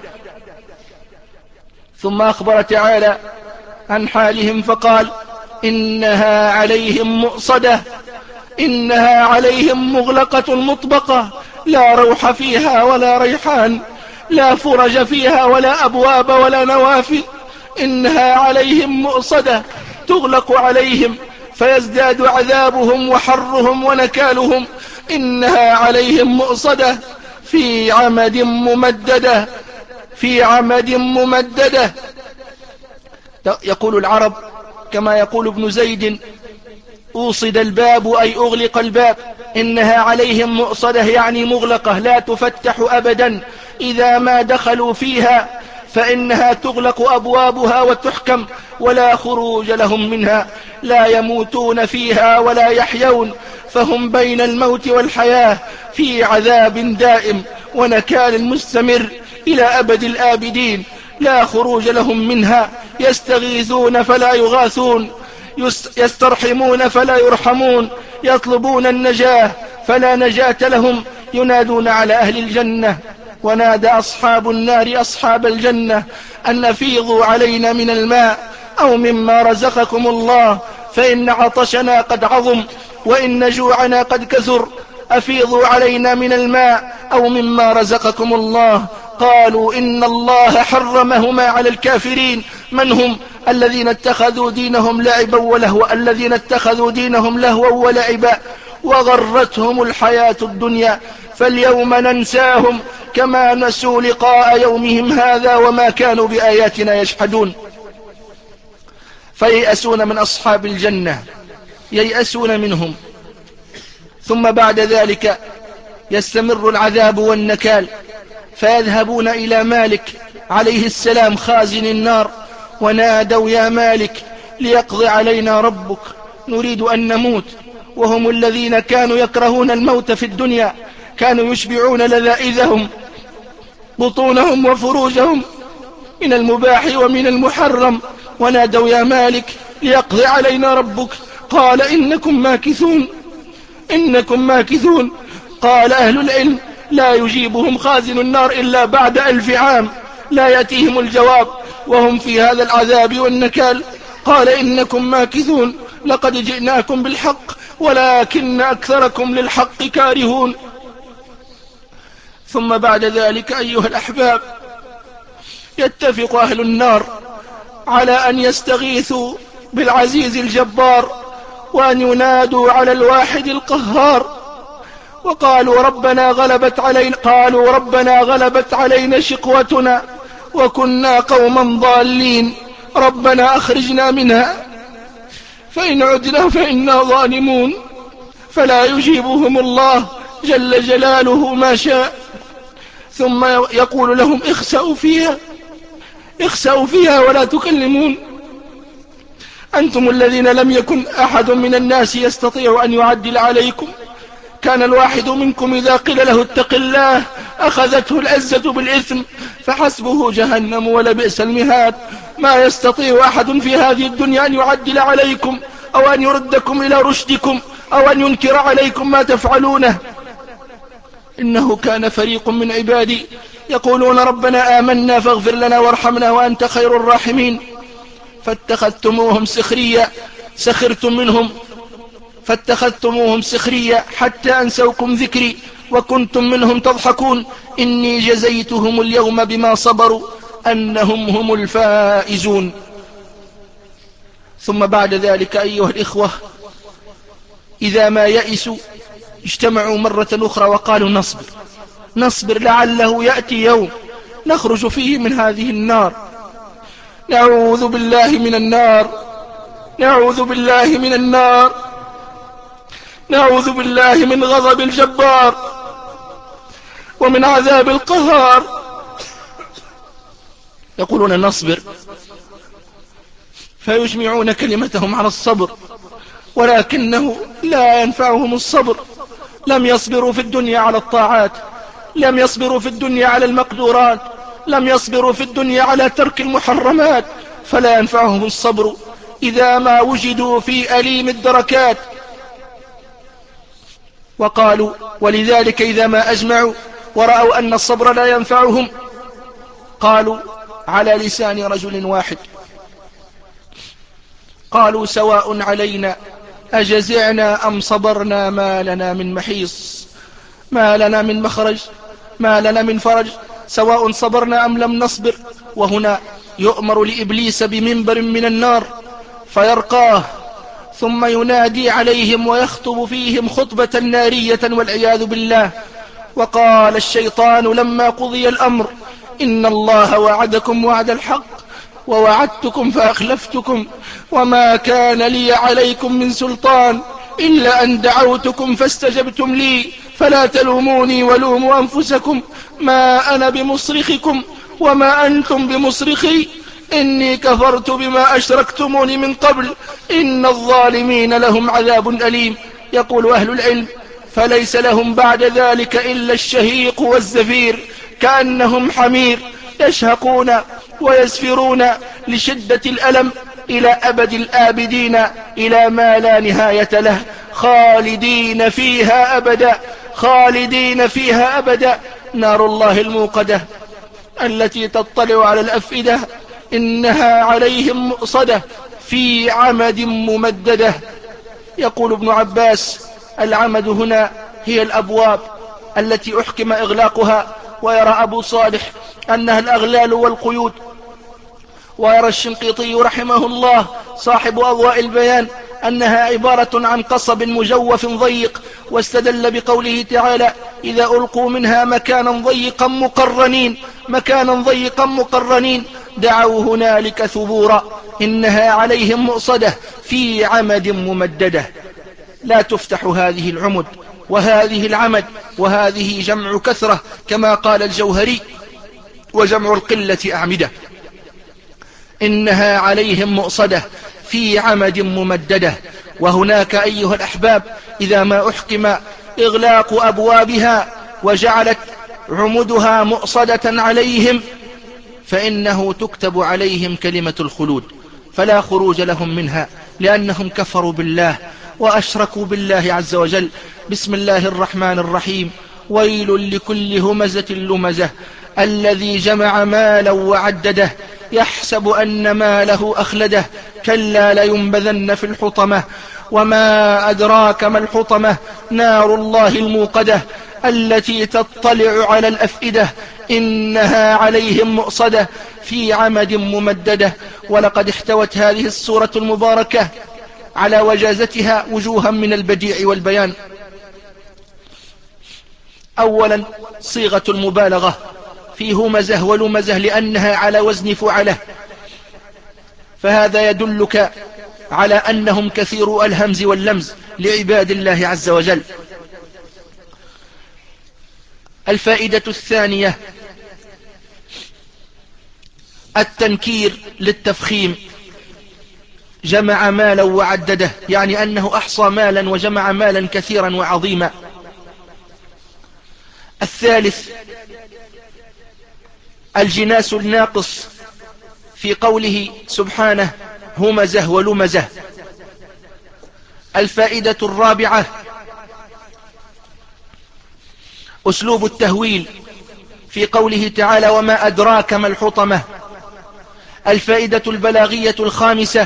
ثم أخبر تعالى عن حالهم فقال إنها عليهم مؤصدة إنها عليهم مغلقة مطبقة لا روح فيها ولا ريحان، لا فرج فيها ولا أبواب ولا نوافذ. إنها عليهم مؤصدة تغلق عليهم فيزداد عذابهم وحرهم ونكالهم. إنها عليهم مؤصدة في عمد ممددة في عمد ممددة. يقول العرب كما يقول ابن زيد أوصد الباب أي أغلق الباب. إنها عليهم مؤصدة يعني مغلقة لا تفتح أبدا، إذا ما دخلوا فيها فإنها تغلق أبوابها وتحكم ولا خروج لهم منها، لا يموتون فيها ولا يحيون، فهم بين الموت والحياة في عذاب دائم ونكال مستمر إلى أبد الآبدين، لا خروج لهم منها. يستغيثون فلا يغاثون، يسترحمون فلا يرحمون، يطلبون النجاة فلا نجاة لهم. ينادون على أهل الجنة: ونادى أصحاب النار أصحاب الجنة أن أفيضوا علينا من الماء أو مما رزقكم الله، فإن عطشنا قد عظم وإن جوعنا قد كثر، أفيضوا علينا من الماء أو مما رزقكم الله. قالوا: إن الله حرمهما على الكافرين. من هم؟ الذين اتخذوا دينهم لعبا ولهوا الذين اتخذوا دينهم لهوا ولعبا وغرتهم الحياة الدنيا، فاليوم ننساهم كما نسوا لقاء يومهم هذا وما كانوا بآياتنا يجحدون. فييأسون من أصحاب الجنة، ييأسون منهم. ثم بعد ذلك يستمر العذاب والنكال، فيذهبون إلى مالك عليه السلام خازن النار، ونادوا: يا مالك ليقضي علينا ربك، نريد أن نموت. وهم الذين كانوا يكرهون الموت في الدنيا، كانوا يشبعون لذائذهم بطونهم وفروجهم من المباح ومن المحرم. ونادوا: يا مالك ليقضي علينا ربك. قال: إنكم ماكثون إنكم ماكثون. قال أهل العلم: لا يجيبهم خازن النار إلا بعد ألف عام، لا يأتيهم الجواب وهم في هذا العذاب والنكال. قال: إنكم ماكثون، لقد جئناكم بالحق ولكن أكثركم للحق كارهون. ثم بعد ذلك أيها الأحباب يتفق أهل النار على أن يستغيثوا بالعزيز الجبار، وأن ينادوا على الواحد القهار. وقالوا: ربنا غلبت علينا قالوا ربنا غلبت علينا شقوتنا وكنا قوما ضالين، ربنا أخرجنا منها فإن عدنا فإنا ظالمون. فلا يجيبهم الله جل جلاله ما شاء، ثم يقول لهم: اخسأوا فيها اخسأوا فيها ولا تكلمون. أنتم الذين لم يكن أحد من الناس يستطيع أن يعدل عليكم، كان الواحد منكم إذا قيل له اتق الله أخذته العزة بالإثم، فحسبه جهنم ولبئس المهاد. ما يستطيع أحد في هذه الدنيا أن يعدل عليكم أو أن يردكم إلى رشدكم أو أن ينكر عليكم ما تفعلونه. إنه كان فريق من عبادي يقولون ربنا آمنا فاغفر لنا وارحمنا وأنت خير الراحمين، فاتخذتموهم سخريا سخرتم منهم فاتخذتموهم سخريا حتى أنسوكم ذكري وكنتم منهم تضحكون. إني جزيتهم اليوم بما صبروا أنهم هم الفائزون. ثم بعد ذلك أيها الإخوة إذا ما يئسوا اجتمعوا مرة أخرى وقالوا: نصبر نصبر لعله يأتي يوم نخرج فيه من هذه النار. نعوذ بالله من النار نعوذ بالله من النار نعوذ بالله من غضب الجبار ومن عذاب القهار. يقولون: نصبر، فيجمعون كلمتهم على الصبر، ولكنه لا ينفعهم الصبر. لم يصبروا في الدنيا على الطاعات، لم يصبروا في الدنيا على المقدورات، لم يصبروا في الدنيا على ترك المحرمات، فلا ينفعهم الصبر إذا ما وجدوا في أليم الدركات. وقالوا: ولذلك إذا ما أجمعوا ورأوا أن الصبر لا ينفعهم قالوا على لسان رجل واحد، قالوا: سواء علينا أجزعنا أم صبرنا ما لنا من محيص، ما لنا من مخرج، ما لنا من فرج، سواء صبرنا أم لم نصبر. وهنا يؤمر لإبليس بمنبر من النار فيرقاه، ثم ينادي عليهم ويخطب فيهم خطبة نارية والعياذ بالله. وقال الشيطان لما قضي الأمر: إن الله وعدكم وعد الحق ووعدتكم فأخلفتكم وما كان لي عليكم من سلطان إلا أن دعوتكم فاستجبتم لي فلا تلوموني ولوموا أنفسكم ما أنا بمصرخكم وما أنتم بمصرخي إني كفرت بما أشركتموني من قبل إن الظالمين لهم عذاب أليم. يقول أهل العلم فليس لهم بعد ذلك إلا الشهيق والزفير كأنهم حمير يشهقون ويزفرون لشدة الألم إلى أبد الآبدين إلى ما لا نهاية له خالدين فيها أبدا خالدين فيها أبدا. نار الله الموقدة التي تطلع على الأفئدة إنها عليهم مؤصدة في عمد ممددة. يقول ابن عباس العمد هنا هي الأبواب التي أحكم إغلاقها، ويرى أبو صالح أنها الأغلال والقيود، ويرى الشنقيطي رحمه الله صاحب أضواء البيان أنها عبارة عن قصب مجوف ضيق، واستدل بقوله تعالى إذا ألقوا منها مكانا ضيقا مقرنين مكانا ضيقا مقرنين دعوا هنالك ثبورا إنها عليهم مؤصدة في عمد ممددة. لا تفتح هذه العمد وهذه العمد، وهذه جمع كثرة كما قال الجوهري، وجمع القلة أعمدة. إنها عليهم مؤصدة في عمد ممددة. وهناك أيها الأحباب إذا ما أحكم إغلاق أبوابها وجعلت عمدها مؤصدة عليهم فإنه تكتب عليهم كلمة الخلود فلا خروج لهم منها، لأنهم كفروا بالله وأشركوا بالله عز وجل. بسم الله الرحمن الرحيم. ويل لكل همزة لمزة الذي جمع مالا وعدده يحسب أن ماله أخلده كلا لينبذن في الحطمة وما أدراك ما الحطمة نار الله الموقدة التي تطلع على الأفئدة إنها عليهم مؤصدة في عمد ممددة. ولقد احتوت هذه السورة المباركة على وجازتها وجوها من البديع والبيان. أولا صيغة المبالغة في همزة ولمزة لأنها على وزن فعله، فهذا يدلك على أنهم كثير الهمز واللمز لعباد الله عز وجل. الفائدة الثانية التنكير للتفخيم، جمع مالا وعدده يعني أنه أحصى مالا وجمع مالا كثيرا وعظيما. الثالث الجناس الناقص في قوله سبحانه همزة ولمزة. الفائدة الرابعة أسلوب التهويل في قوله تعالى وما أدراك ما الحطمة. الفائدة البلاغية الخامسة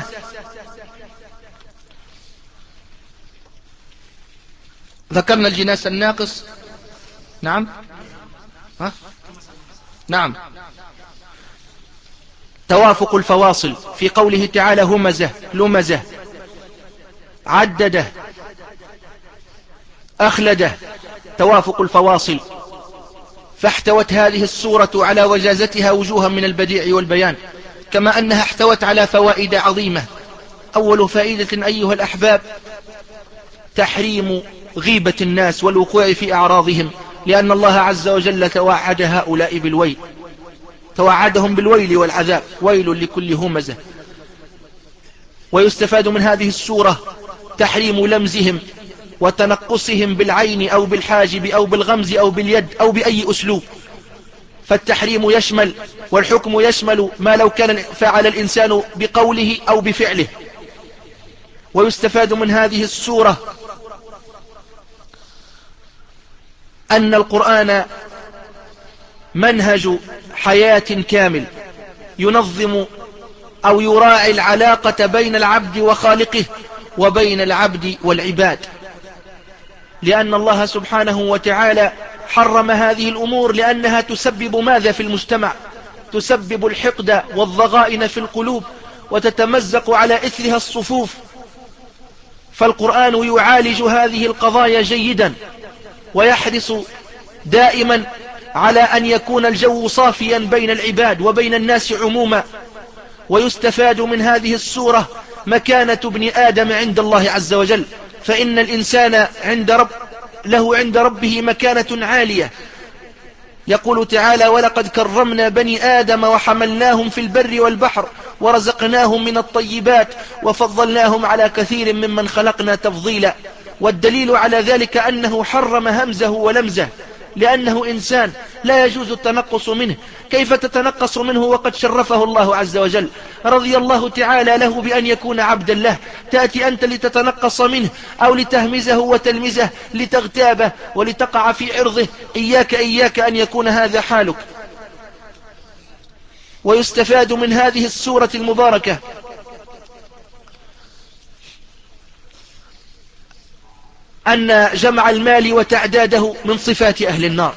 ذكرنا الجناس الناقص. نعم ها؟ نعم توافق الفواصل في قوله تعالى همزة لمزة عدده أخلده، توافق الفواصل. فاحتوت هذه السورة على وجازتها وجوها من البديع والبيان، كما أنها احتوت على فوائد عظيمة. أول فائدة أيها الأحباب تحريم غيبة الناس والوقوع في أعراضهم، لأن الله عز وجل توعد هؤلاء بالويل، توعدهم بالويل والعذاب، ويل لكل همزة. ويستفاد من هذه السورة تحريم لمزهم وتنقصهم بالعين أو بالحاجب أو بالغمز أو باليد أو بأي أسلوب، فالتحريم يشمل والحكم يشمل ما لو كان فعل الإنسان بقوله أو بفعله. ويستفاد من هذه السورة أن القرآن منهج حياة كامل ينظم أو يراعي العلاقة بين العبد وخالقه وبين العبد والعباد، لأن الله سبحانه وتعالى حرم هذه الأمور لأنها تسبب ماذا في المجتمع؟ تسبب الحقد والضغائن في القلوب وتتمزق على إثرها الصفوف. فالقرآن يعالج هذه القضايا جيدا ويحرص دائما على أن يكون الجو صافيا بين العباد وبين الناس عموما. ويستفاد من هذه السورة مكانة ابن آدم عند الله عز وجل، فإن الإنسان عند رب له عند ربه مكانة عالية، يقول تعالى: ولقد كرمنا بني آدم وحملناهم في البر والبحر ورزقناهم من الطيبات وفضلناهم على كثير ممن خلقنا تفضيلا. والدليل على ذلك أنه حرم همزه ولمزه، لأنه إنسان لا يجوز التنقص منه. كيف تتنقص منه وقد شرفه الله عز وجل؟ رضي الله تعالى له بأن يكون عبدا له، تأتي أنت لتتنقص منه أو لتهمزه وتلمزه لتغتابه ولتقع في عرضه. إياك إياك أن يكون هذا حالك. ويستفاد من هذه السورة المباركة أن جمع المال وتعداده من صفات أهل النار.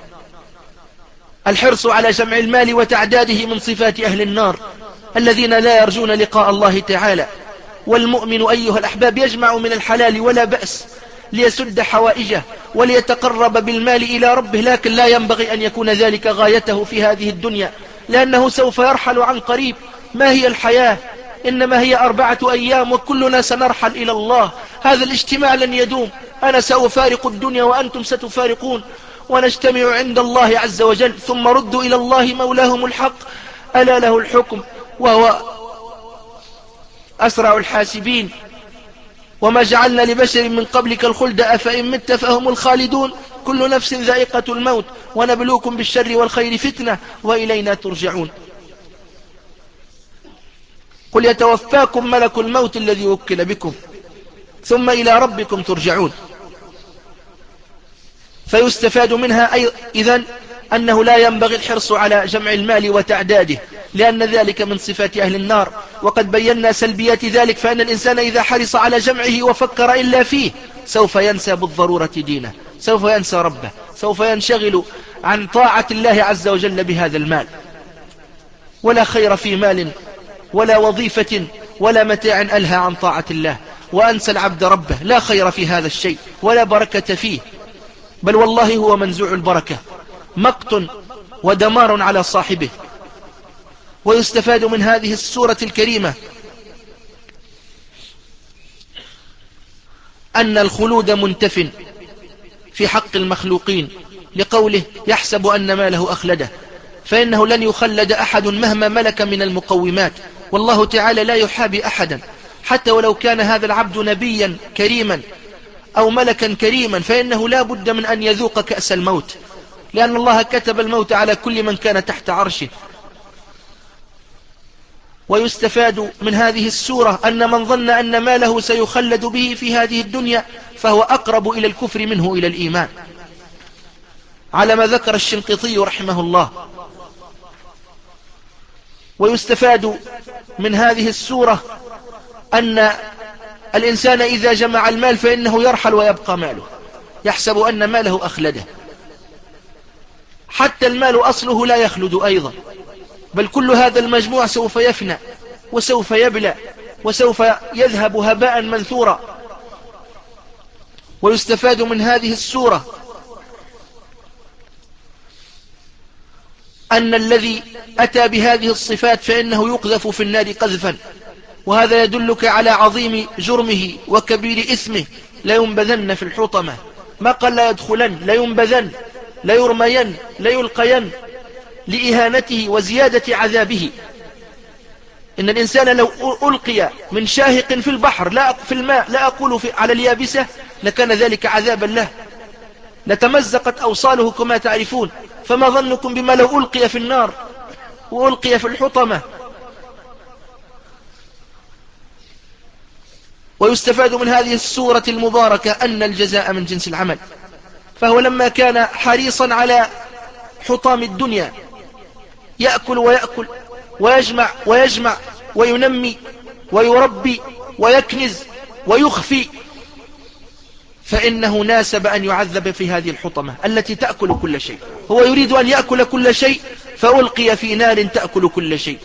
الحرص على جمع المال وتعداده من صفات أهل النار الذين لا يرجون لقاء الله تعالى. والمؤمن أيها الأحباب يجمع من الحلال ولا بأس ليسد حوائجه وليتقرب بالمال إلى ربه، لكن لا ينبغي أن يكون ذلك غايته في هذه الدنيا، لأنه سوف يرحل عن قريب. ما هي الحياة؟ إنما هي أربعة أيام وكلنا سنرحل إلى الله. هذا الاجتماع لن يدوم، أنا سأفارق الدنيا وأنتم ستفارقون، ونجتمع عند الله عز وجل، ثم ردوا إلى الله مولاهم الحق، ألا له الحكم وهو أسرع الحاسبين. وما جعلنا لبشر من قبلك الخلد أفإن مت فهم الخالدون، كل نفس ذائقة الموت ونبلوكم بالشر والخير فتنة وإلينا ترجعون. قل يتوفاكم ملك الموت الذي وكل بكم ثم إلى ربكم ترجعون. فيستفاد منها أي إذن أنه لا ينبغي الحرص على جمع المال وتعداده، لأن ذلك من صفات أهل النار، وقد بينا سلبيات ذلك. فإن الإنسان إذا حرص على جمعه وفكر إلا فيه سوف ينسى بالضرورة دينه، سوف ينسى ربه، سوف ينشغل عن طاعة الله عز وجل بهذا المال. ولا خير في مال ولا وظيفة ولا متاع ألهى عن طاعة الله وأنسى العبد ربه، لا خير في هذا الشيء ولا بركة فيه، بل والله هو منزوع البركة، مقت ودمار على صاحبه. ويستفاد من هذه السورة الكريمة أن الخلود منتف في حق المخلوقين، لقوله: يحسب أن ماله أخلده، فإنه لن يخلد أحد مهما ملك من المقومات. والله تعالى لا يحابي أحدا، حتى ولو كان هذا العبد نبيا كريما أو ملكا كريما، فإنه لا بد من أن يذوق كأس الموت، لأن الله كتب الموت على كل من كان تحت عرشه. ويستفاد من هذه السورة أن من ظن أن ماله سيخلد به في هذه الدنيا فهو أقرب إلى الكفر منه إلى الإيمان، على ما ذكر الشنقيطي رحمه الله. ويستفاد من هذه السورة أن الإنسان إذا جمع المال فإنه يرحل ويبقى ماله، يحسب أن ماله أخلده. حتى المال أصله لا يخلد أيضا، بل كل هذا المجموع سوف يفنى وسوف يبلى وسوف يذهب هباء منثورا. ويستفاد من هذه السورة أن الذي أتى بهذه الصفات فإنه يقذف في النار قذفا، وهذا يدلك على عظيم جرمه وكبير إثمه. لينبذن في الحطمة، ما قال لا يدخلن، لينبذن، ليرمين، ليلقين، لإهانته وزيادة عذابه. إن الإنسان لو ألقي من شاهق في البحر لا في الماء، لا أقول في على اليابسة، لكان ذلك عذابا له، لتمزقت أوصاله كما تعرفون. فما ظنكم بما لو ألقي في النار وألقي في الحطمة. ويستفاد من هذه السورة المباركة أن الجزاء من جنس العمل، فهو لما كان حريصا على حطام الدنيا يأكل ويأكل ويجمع ويجمع وينمي ويربي ويكنز ويخفي، فإنه ناسب أن يعذب في هذه الحطمة التي تأكل كل شيء. هو يريد أن يأكل كل شيء فألقي في نار تأكل كل شيء.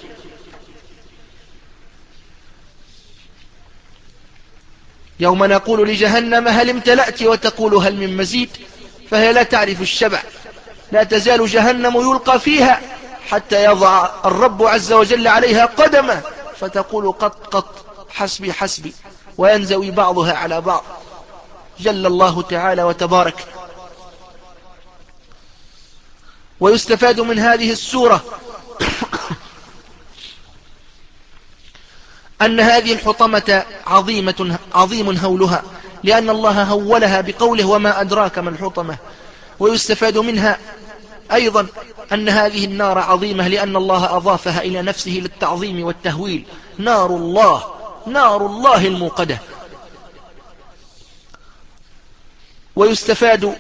يوم نقول لجهنم هل امتلأت وتقول هل من مزيد، فهي لا تعرف الشبع، لا تزال جهنم يلقى فيها حتى يضع الرب عز وجل عليها قدمه فتقول قط قط حسبي حسبي، وينزوي بعضها على بعض. جل الله تعالى وتبارك. ويستفاد من هذه السورة أن هذه الحطمة عظيمة عظيم هولها، لأن الله هولها بقوله وما أدراك ما الحطمة. ويستفاد منها أيضا أن هذه النار عظيمة، لأن الله أضافها إلى نفسه للتعظيم والتهويل. نار الله، نار الله الموقدة. ويستفاد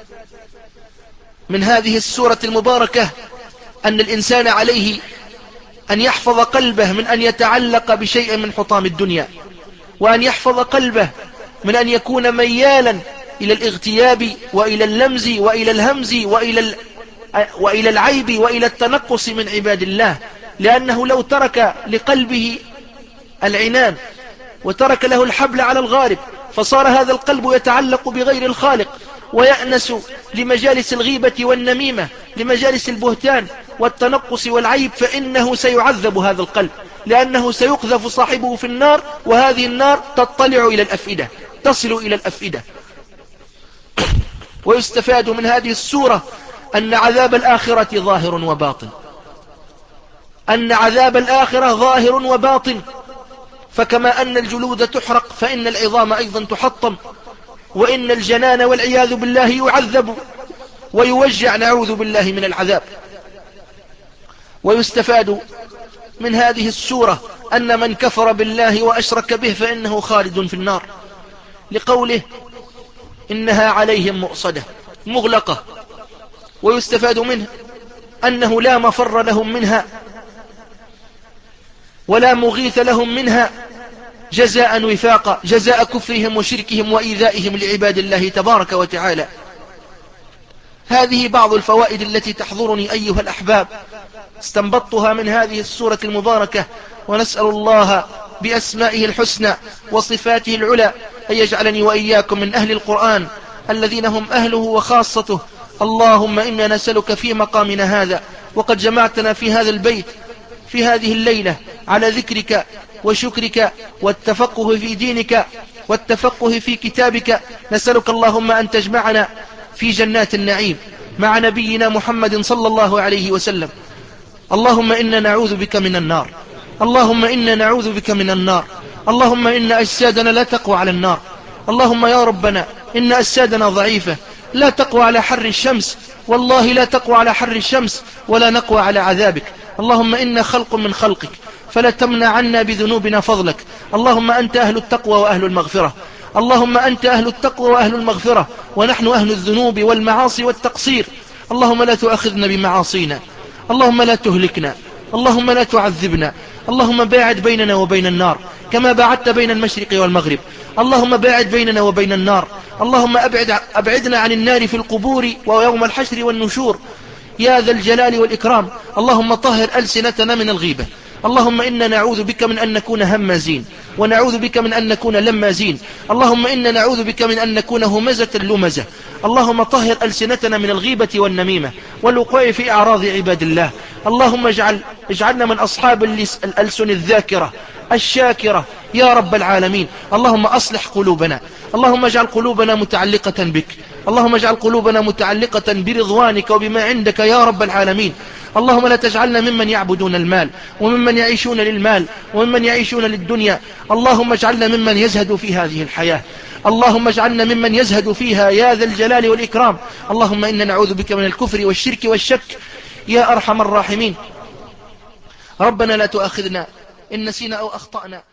من هذه السورة المباركة أن الإنسان عليه أن يحفظ قلبه من أن يتعلق بشيء من حطام الدنيا، وأن يحفظ قلبه من أن يكون ميالا إلى الاغتياب وإلى اللمز وإلى الهمز وإلى وإلى العيب وإلى التنقص من عباد الله، لأنه لو ترك لقلبه العنان وترك له الحبل على الغارب فصار هذا القلب يتعلق بغير الخالق ويأنس لمجالس الغيبة والنميمة، لمجالس البهتان والتنقص والعيب، فإنه سيعذب هذا القلب، لأنه سيقذف صاحبه في النار، وهذه النار تطلع إلى الأفئدة، تصل إلى الأفئدة. ويستفاد من هذه السورة أن عذاب الآخرة ظاهر وباطن، أن عذاب الآخرة ظاهر وباطن، فكما أن الجلود تحرق فإن العظام أيضا تحطم، وإن الجنان والعياذ بالله يعذب ويوجع، نعوذ بالله من العذاب. ويستفاد من هذه السورة أن من كفر بالله وأشرك به فإنه خالد في النار، لقوله إنها عليهم مؤصدة مغلقة. ويستفاد منه أنه لا مفر لهم منها ولا مغيث لهم منها جزاء وفاقا، جزاء كفرهم وشركهم وإيذائهم لعباد الله تبارك وتعالى. هذه بعض الفوائد التي تحضرني أيها الأحباب، استنبطتها من هذه السورة المباركة، ونسأل الله بأسمائه الحسنى وصفاته العلى أن يجعلني وإياكم من أهل القرآن الذين هم أهله وخاصته. اللهم إنا نسألك في مقامنا هذا وقد جمعتنا في هذا البيت في هذه الليلة على ذكرك وشكرك والتفقه في دينك والتفقه في كتابك، نسألك اللهم أن تجمعنا في جنات النعيم مع نبينا محمد صلى الله عليه وسلم. اللهم إنا نعوذ بك من النار، اللهم إنا نعوذ بك من النار، اللهم إن أجسادنا لا تقوى على النار. اللهم يا ربنا إن أجسادنا ضعيفة لا تقوى على حر الشمس، والله لا تقوى على حر الشمس ولا نقوى على عذابك. اللهم إنا خلق من خلقك فلا تمنع عنا بذنوبنا فضلك. اللهم أنت أهل التقوى وأهل المغفرة، اللهم أنت أهل التقوى وأهل المغفرة، ونحن أهل الذنوب والمعاصي والتقصير. اللهم لا تؤاخذنا بمعاصينا، اللهم لا تهلكنا، اللهم لا تعذبنا. اللهم باعد بيننا وبين النار كما باعدت بين المشرق والمغرب. اللهم باعد بيننا وبين النار، اللهم أبعد أبعدنا عن النار في القبور ويوم الحشر والنشور يا ذا الجلال والإكرام. اللهم طهر ألسنتنا من الغيبة. اللهم إنا نعوذ بك من أن نكون همازين، ونعوذ بك من أن نكون لمازين. اللهم إنا نعوذ بك من أن نكون همزة لمزة. اللهم طهر ألسنتنا من الغيبة والنميمة والوقوع في أعراض عباد الله. اللهم اجعل اجعلنا من أصحاب الألسن الذاكرة الشاكرة يا رب العالمين. اللهم أصلح قلوبنا، اللهم اجعل قلوبنا متعلقة بك، اللهم اجعل قلوبنا متعلقة برضوانك وبما عندك يا رب العالمين. اللهم لا تجعلنا ممن يعبدون المال وممن يعيشون للمال وممن يعيشون للدنيا. اللهم اجعلنا ممن يزهد في هذه الحياة، اللهم اجعلنا ممن يزهد فيها يا ذا الجلال والإكرام. اللهم إنا نعوذ بك من الكفر والشرك والشك يا أرحم الراحمين. ربنا لا تؤاخذنا إن نسينا أو أخطأنا.